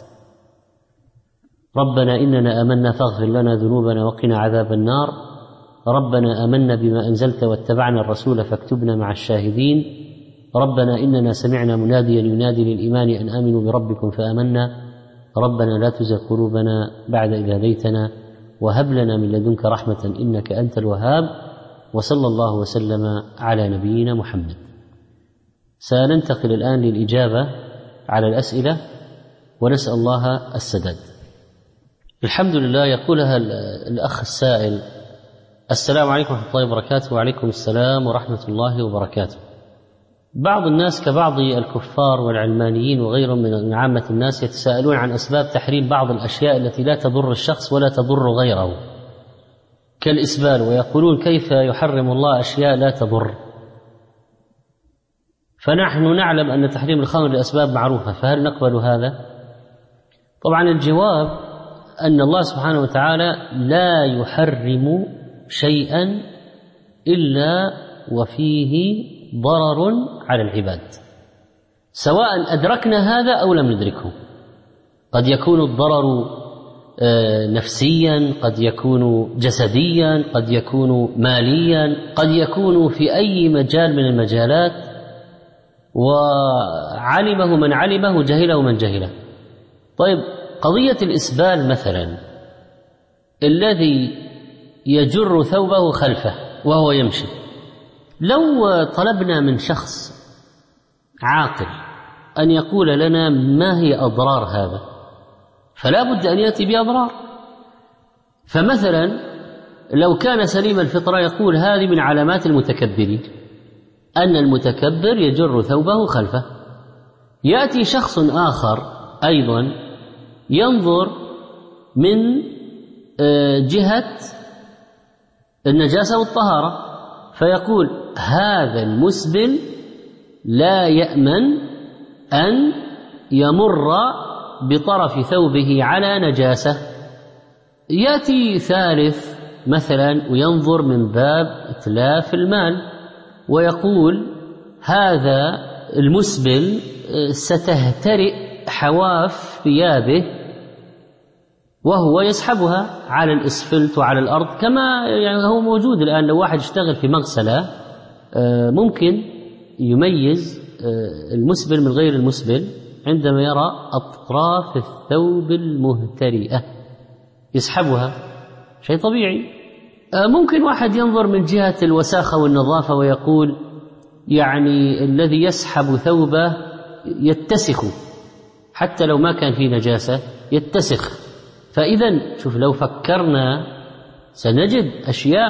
ربنا إننا آمنا فاغفر لنا ذنوبنا وقنا عذاب النار، ربنا آمنا بما أنزلت واتبعنا الرسول فاكتبنا مع الشاهدين، ربنا إننا سمعنا مناديا ينادي للإيمان أن آمنوا بربكم فآمنا، ربنا لا تزغ قلوبنا بعد إذ هديتنا وهب لنا من لدنك رحمة إنك أنت الوهاب. وصلى الله وسلم على نبينا محمد. سننتقل الآن للإجابة على الأسئلة ونسأل الله السداد. الحمد لله. يقولها الأخ السائل: السلام عليكم ورحمة الله وبركاته. وعليكم السلام ورحمة الله وبركاته. بعض الناس كبعض الكفار والعلمانيين وغيرهم من عامة الناس يتساءلون عن أسباب تحريم بعض الأشياء التي لا تضر الشخص ولا تضر غيره كالإسبال، ويقولون كيف يحرم الله أشياء لا تضر؟ فنحن نعلم أن تحريم الخمر لأسباب معروفة، فهل نقبل هذا؟ طبعا الجواب أن الله سبحانه وتعالى لا يحرم شيئا إلا وفيه ضرر على العباد، سواء أدركنا هذا أو لم ندركه. قد يكون الضرر نفسيا، قد يكون جسديا، قد يكون ماليا، قد يكون في أي مجال من المجالات، وعلمه من علمه وجهله من جهله. طيب، قضية الإسبال مثلا، الذي يجر ثوبه خلفه وهو يمشي. لو طلبنا من شخص عاقل أن يقول لنا ما هي أضرار هذا، فلا بد أن يأتي بأضرار. فمثلا لو كان سليم الفطرة يقول هذه من علامات المتكبرين، أن المتكبر يجر ثوبه خلفه. يأتي شخص آخر أيضا ينظر من جهة النجاسة والطهارة فيقول هذا المسبل لا يأمن أن يمر بطرف ثوبه على نجاسة. يأتي ثالث مثلا وينظر من باب إتلاف المال ويقول هذا المسبل ستهترئ حواف ثيابه وهو يسحبها على الإسفلت وعلى الأرض، كما يعني هو موجود الآن. لو واحد يشتغل في مغسلة ممكن يميز المسبل من غير المسبل عندما يرى أطراف الثوب المهترئة يسحبها، شيء طبيعي. ممكن واحد ينظر من جهة الوساخة والنظافة ويقول يعني الذي يسحب ثوبه يتسخ حتى لو ما كان فيه نجاسة يتسخ. فإذا شوف لو فكرنا سنجد أشياء.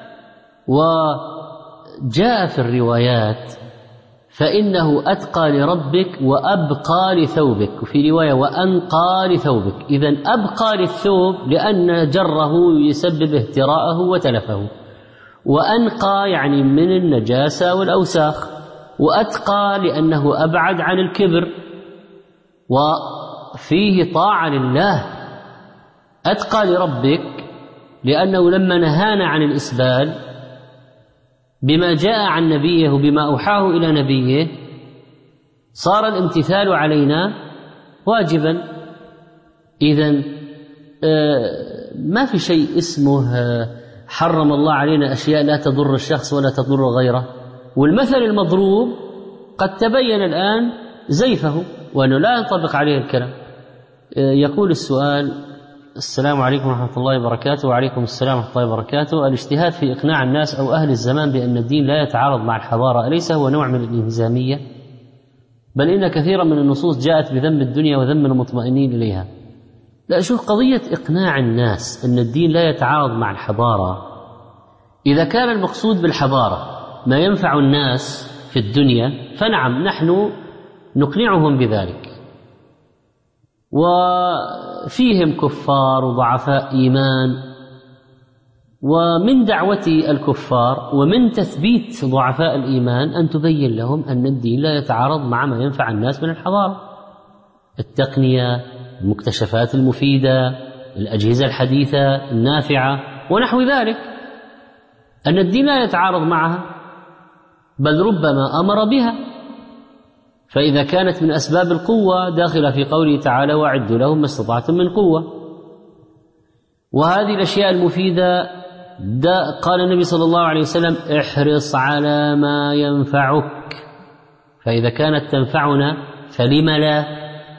وجاء في الروايات فإنه أتقى لربك وأبقى لثوبك، وفي رواية وأنقى لثوبك. إذن أبقى للثوب لأن جره يسبب اهتراءه وتلفه، وأنقى يعني من النجاسة والأوساخ، وأتقى لأنه أبعد عن الكبر وفيه طاعة لله. أتقى لربك لأنه لما نهانا عن الإسبال بما جاء عن نبيه وبما أوحاه إلى نبيه صار الامتثال علينا واجبا. إذن ما في شيء اسمه حرم الله علينا أشياء لا تضر الشخص ولا تضر غيره. والمثل المضروب قد تبين الآن زيفه وأنه لا ينطبق عليه الكلام. يقول السؤال: السلام عليكم ورحمة الله وبركاته. وعليكم السلام ورحمة الله وبركاته. الاجتهاد في إقناع الناس أو أهل الزمان بأن الدين لا يتعارض مع الحضارة أليس هو نوع من الانهزامية؟ بل إن كثيرا من النصوص جاءت بذم الدنيا وذم المطمئنين إليها. لا، شوف، قضية إقناع الناس أن الدين لا يتعارض مع الحضارة، إذا كان المقصود بالحضارة ما ينفع الناس في الدنيا فنعم نحن نقنعهم بذلك. وفيهم كفار وضعفاء إيمان، ومن دعوة الكفار ومن تثبيت ضعفاء الإيمان أن تبين لهم أن الدين لا يتعارض مع ما ينفع الناس من الحضارة، التقنية، المكتشفات المفيدة، الأجهزة الحديثة النافعة ونحو ذلك، أن الدين لا يتعارض معها بل ربما أمر بها. فإذا كانت من أسباب القوة داخلة في قوله تعالى: وأعدوا لهم ما استطعتم من قوة. وهذه الأشياء المفيدة قال النبي صلى الله عليه وسلم: احرص على ما ينفعك، فإذا كانت تنفعنا فلم لا.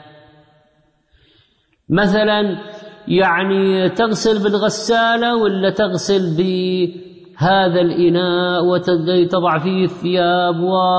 مثلا يعني تغسل بالغسالة ولا تغسل بهذا الإناء وتضع فيه الثياب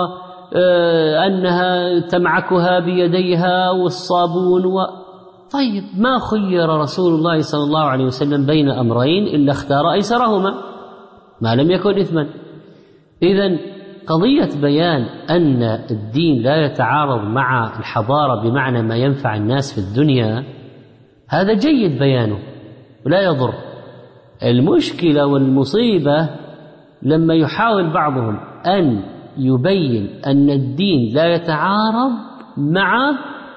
وأنها تمعكها بيديها والصابون طيب، ما خير رسول الله صلى الله عليه وسلم بين أمرين إلا اختار أيسرهما ما لم يكن إثما. إذن قضية بيان أن الدين لا يتعارض مع الحضارة بمعنى ما ينفع الناس في الدنيا هذا جيد بيانه ولا يضر. المشكلة والمصيبة لما يحاول بعضهم أن يبين أن الدين لا يتعارض مع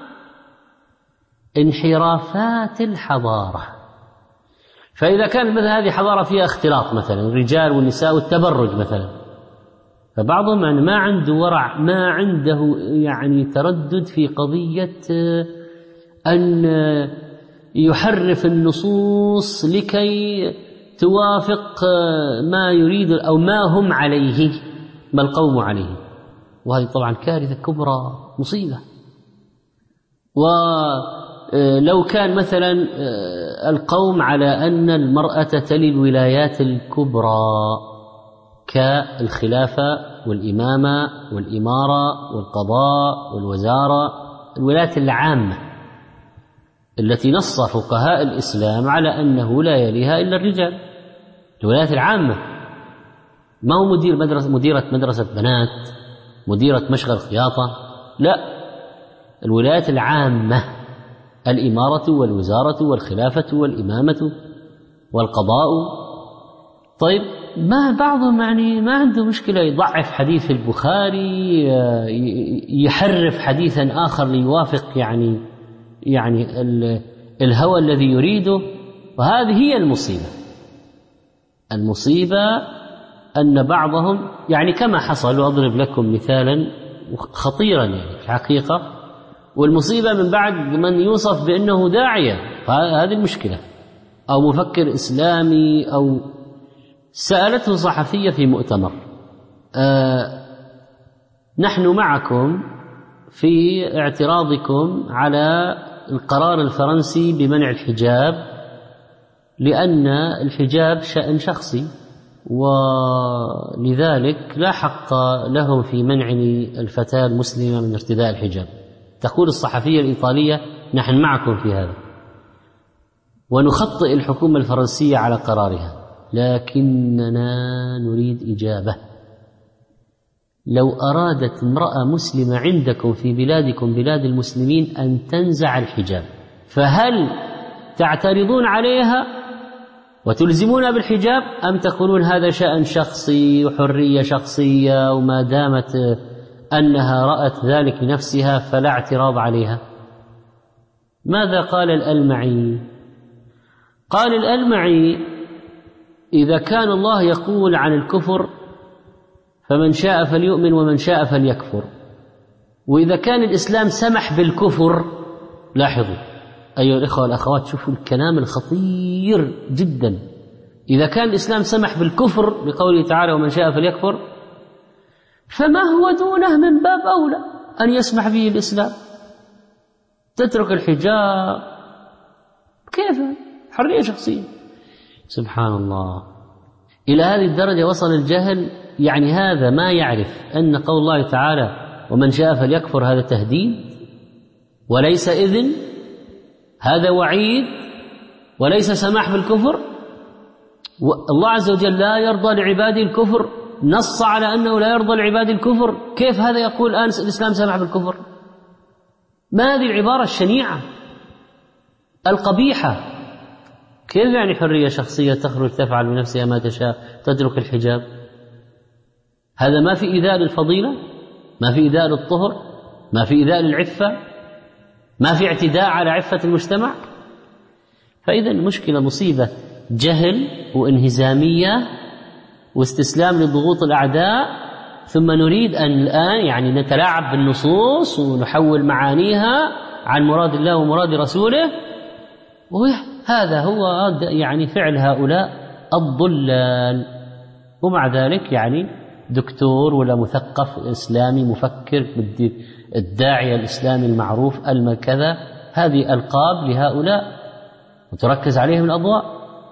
انحرافات الحضارة. فإذا كانت مثل هذه حضارة فيها اختلاط مثلا الرجال والنساء والتبرج مثلا، فبعضهم يعني ما عنده ورع، ما عنده يعني تردد في قضية أن يحرف النصوص لكي توافق ما يريد أو ما هم عليه ما القوم عليه، وهذه طبعا كارثة كبرى مصيبة. لو كان مثلا القوم على أن المرأة تلي الولايات الكبرى كالخلافة والإمامة والإمارة والقضاء والوزارة، الولايات العامة التي نص فقهاء الإسلام على أنه لا يليها إلا الرجال، الولايات العامة، ما هو مديرة مدرسة بنات، مديرة مشغل خياطة، لا، الولايات العامة، الإمارة والوزارة والخلافة والإمامة والقضاء. طيب ما بعضهم يعني ما عنده مشكلة يضعف حديث البخاري، يحرف حديثا آخر ليوافق يعني الهوى الذي يريده، وهذه هي المصيبة أن بعضهم يعني كما حصل، وأضرب لكم مثالا خطيرا يعني في الحقيقة، والمصيبة من بعد من يوصف بأنه داعية، هذه المشكلة، أو مفكر إسلامي، أو سألته صحفية في مؤتمر نحن معكم في اعتراضكم على القرار الفرنسي بمنع الحجاب، لأن الحجاب شأن شخصي ولذلك لا حق لهم في منع الفتاة المسلمة من ارتداء الحجاب. تقول الصحفية الإيطالية نحن معكم في هذا ونخطئ الحكومة الفرنسية على قرارها، لكننا نريد إجابة. لو أرادت امرأة مسلمة عندكم في بلادكم بلاد المسلمين أن تنزع الحجاب، فهل تعترضون عليها وتلزمونها بالحجاب، أم تقولون هذا شأن شخصي وحرية شخصية، وما دامت أنها رأت ذلك لنفسها فلا اعتراض عليها؟ ماذا قال الألمعي؟ قال الألمعي إذا كان الله يقول عن الكفر فمن شاء فليؤمن ومن شاء فليكفر، وإذا كان الإسلام سمح بالكفر، لاحظوا أيها الإخوة والأخوات، شوفوا الكلام الخطير جدا، إذا كان الإسلام سمح بالكفر بقوله تعالى ومن شاء فليكفر، فما هو دونه من باب أولى أن يسمح به الإسلام. تترك الحجاب كيف؟ حرية شخصية. سبحان الله، إلى هذه الدرجة وصل الجهل. يعني هذا ما يعرف أن قول الله تعالى ومن شاء فليكفر هذا تهديد وليس إذن، هذا وعيد وليس سماح بالكفر. الله عز وجل لا يرضى لعباده الكفر، نص على أنه لا يرضى لعباده الكفر، كيف هذا يقول الآن الإسلام سمح بالكفر؟ ما هذه العبارة الشنيعة القبيحة؟ كيف يعني حرية شخصية تخرج تفعل بنفسها ما تشاء تترك الحجاب؟ هذا ما في إيذاء للفضيلة، ما في إيذاء للطهر، ما في إيذاء للعفة، ما في اعتداء على عفة المجتمع. فإذا المشكلة مصيبة جهل وانهزامية واستسلام لضغوط الأعداء، ثم نريد أن الآن يعني نتلاعب بالنصوص ونحول معانيها عن مراد الله ومراد رسوله، وهذا هو يعني فعل هؤلاء الضلال. ومع ذلك يعني دكتور ولا مثقف إسلامي مفكر الداعية الإسلامي المعروف كذا، هذه ألقاب لهؤلاء وتركز عليهم الأضواء.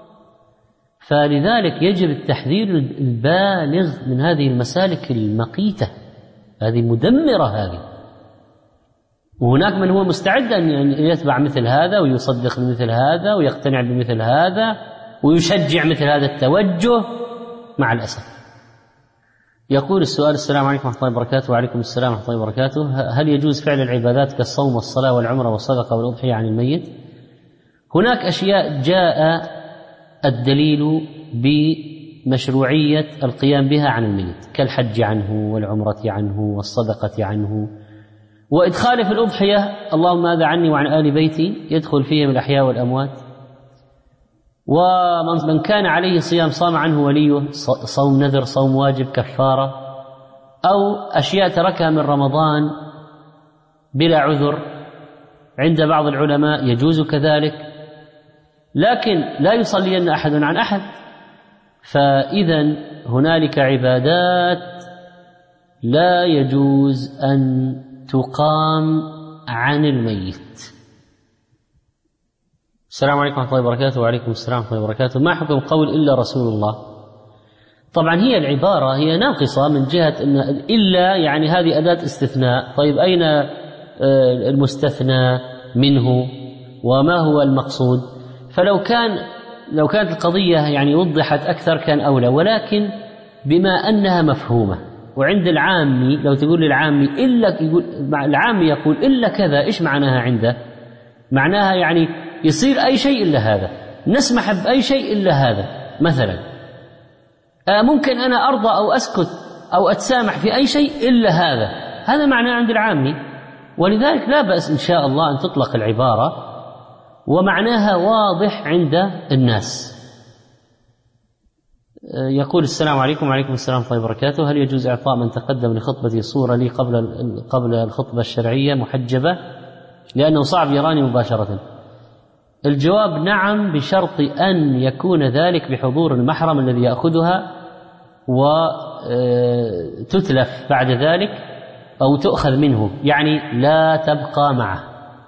فلذلك يجب التحذير البالغ من هذه المسالك المقيتة، هذه مدمرة هذه. وهناك من هو مستعد أن يتبع مثل هذا ويصدق مثل هذا ويقتنع بمثل هذا ويشجع مثل هذا التوجه، مع الأسف. يقول السؤال: السلام عليكم ورحمة الله وبركاته. وعليكم السلام ورحمة الله وبركاته. هل يجوز فعل العبادات كالصوم والصلاة والعمرة والصدقة والأضحية عن الميت؟ هناك أشياء جاء الدليل بمشروعية القيام بها عن الميت، كالحج عنه والعمرة عنه والصدقة عنه، وإدخال في الأضحية اللهم هذا عني وعن آل بيتي يدخل فيه من الأحياء والأموات. ومن كان عليه صيام صام عنه وليه، صوم نذر، صوم واجب، كفارة، أو أشياء تركها من رمضان بلا عذر، عند بعض العلماء يجوز كذلك، لكن لا يصلين أحد عن أحد. فإذا هنالك عبادات لا يجوز أن تقام عن الميت، السلام عليكم ورحمة الله وبركاته. وعليكم السلام ورحمة الله وبركاته. ما حكم قول إلا رسول الله؟ طبعا هي العبارة هي ناقصة من جهة أن إلا يعني هذه أداة استثناء. طيب أين المستثنى منه وما هو المقصود؟ فلو كانت القضية يعني وضحت أكثر كان أولى، ولكن بما أنها مفهومة وعند العامي لو تقول للعامي إلا يقول العامي يقول إلا كذا، إيش معناها عنده؟ معناها يعني يصير أي شيء إلا هذا، نسمح بأي شيء إلا هذا. مثلا ممكن أنا أرضى أو أسكت أو أتسامح في أي شيء إلا هذا، هذا معناه عند العامي. ولذلك لا بأس إن شاء الله أن تطلق العبارة ومعناها واضح عند الناس. يقول السلام عليكم. وعليكم السلام ورحمة الله وبركاته. هل يجوز إعطاء من تقدم لخطبتي صورة لي قبل الخطبة الشرعية محجبة لأنه صعب يراني مباشرة؟ الجواب نعم، بشرط أن يكون ذلك بحضور المحرم الذي يأخذها وتتلف بعد ذلك أو تؤخذ منه، يعني لا تبقى معه.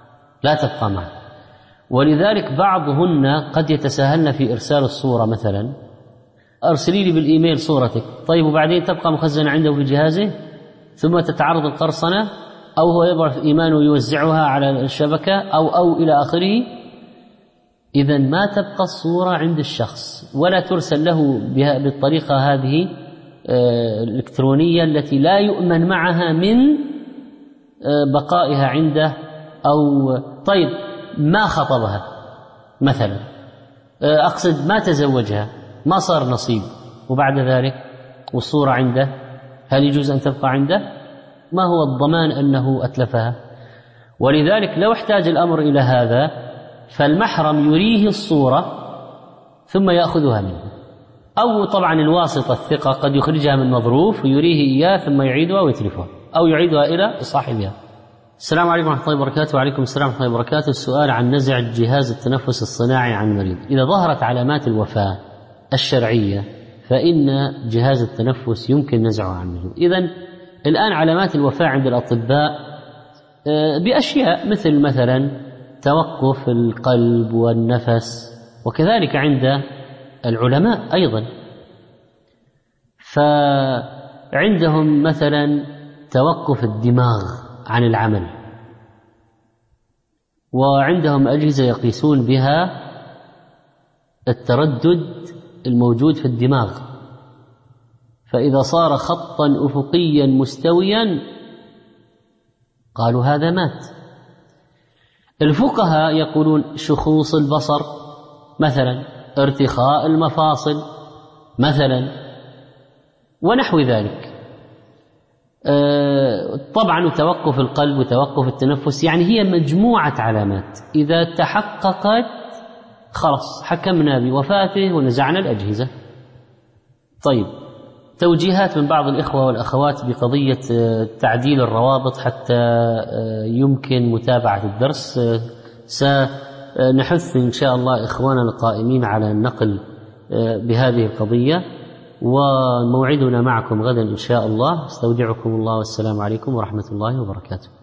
ولذلك بعضهن قد يتساهلن في إرسال الصورة، مثلا أرسلي لي بالإيميل صورتك، طيب وبعدين تبقى مخزنة عنده في جهازه ثم تتعرض القرصنة، أو هو يبعث إيمان ويوزعها على الشبكة أو إلى آخره. إذن ما تبقى الصورة عند الشخص ولا ترسل له بالطريقة هذه الإلكترونية التي لا يؤمن معها من بقائها عنده. أو طيب ما خطبها مثلا، أقصد ما تزوجها، ما صار نصيب، وبعد ذلك والصورة عنده، هل يجوز أن تبقى عنده؟ ما هو الضمان أنه أتلفها؟ ولذلك لو احتاج الأمر إلى هذا فالمحرم يريه الصورة ثم يأخذها منه، أو طبعا الواسطة الثقة قد يخرجها من مظروف ويريه إياه ثم يعيدها ويتلفها أو يعيدها إلى صاحبها. السلام عليكم ورحمة الله وبركاته. وعليكم السلام ورحمة الله وبركاته. السؤال عن نزع جهاز التنفس الصناعي عن المريض. إذا ظهرت علامات الوفاة الشرعية فإن جهاز التنفس يمكن نزعه عن المريض. إذن الآن علامات الوفاة عند الأطباء بأشياء مثلا توقف القلب والنفس، وكذلك عند العلماء أيضا، فعندهم مثلا توقف الدماغ عن العمل، وعندهم أجهزة يقيسون بها التردد الموجود في الدماغ، فإذا صار خطا أفقيا مستويا قالوا هذا مات. الفقهاء يقولون شخوص البصر مثلا، ارتخاء المفاصل مثلا، ونحو ذلك. طبعا توقف القلب وتوقف التنفس، يعني هي مجموعة علامات إذا تحققت خلاص حكمنا بوفاته ونزعنا الأجهزة. طيب، توجيهات من بعض الإخوة والأخوات بقضية تعديل الروابط حتى يمكن متابعة الدرس. سنحث إن شاء الله إخواننا القائمين على النقل بهذه القضية، وموعدنا معكم غدا إن شاء الله. استودعكم الله والسلام عليكم ورحمة الله وبركاته.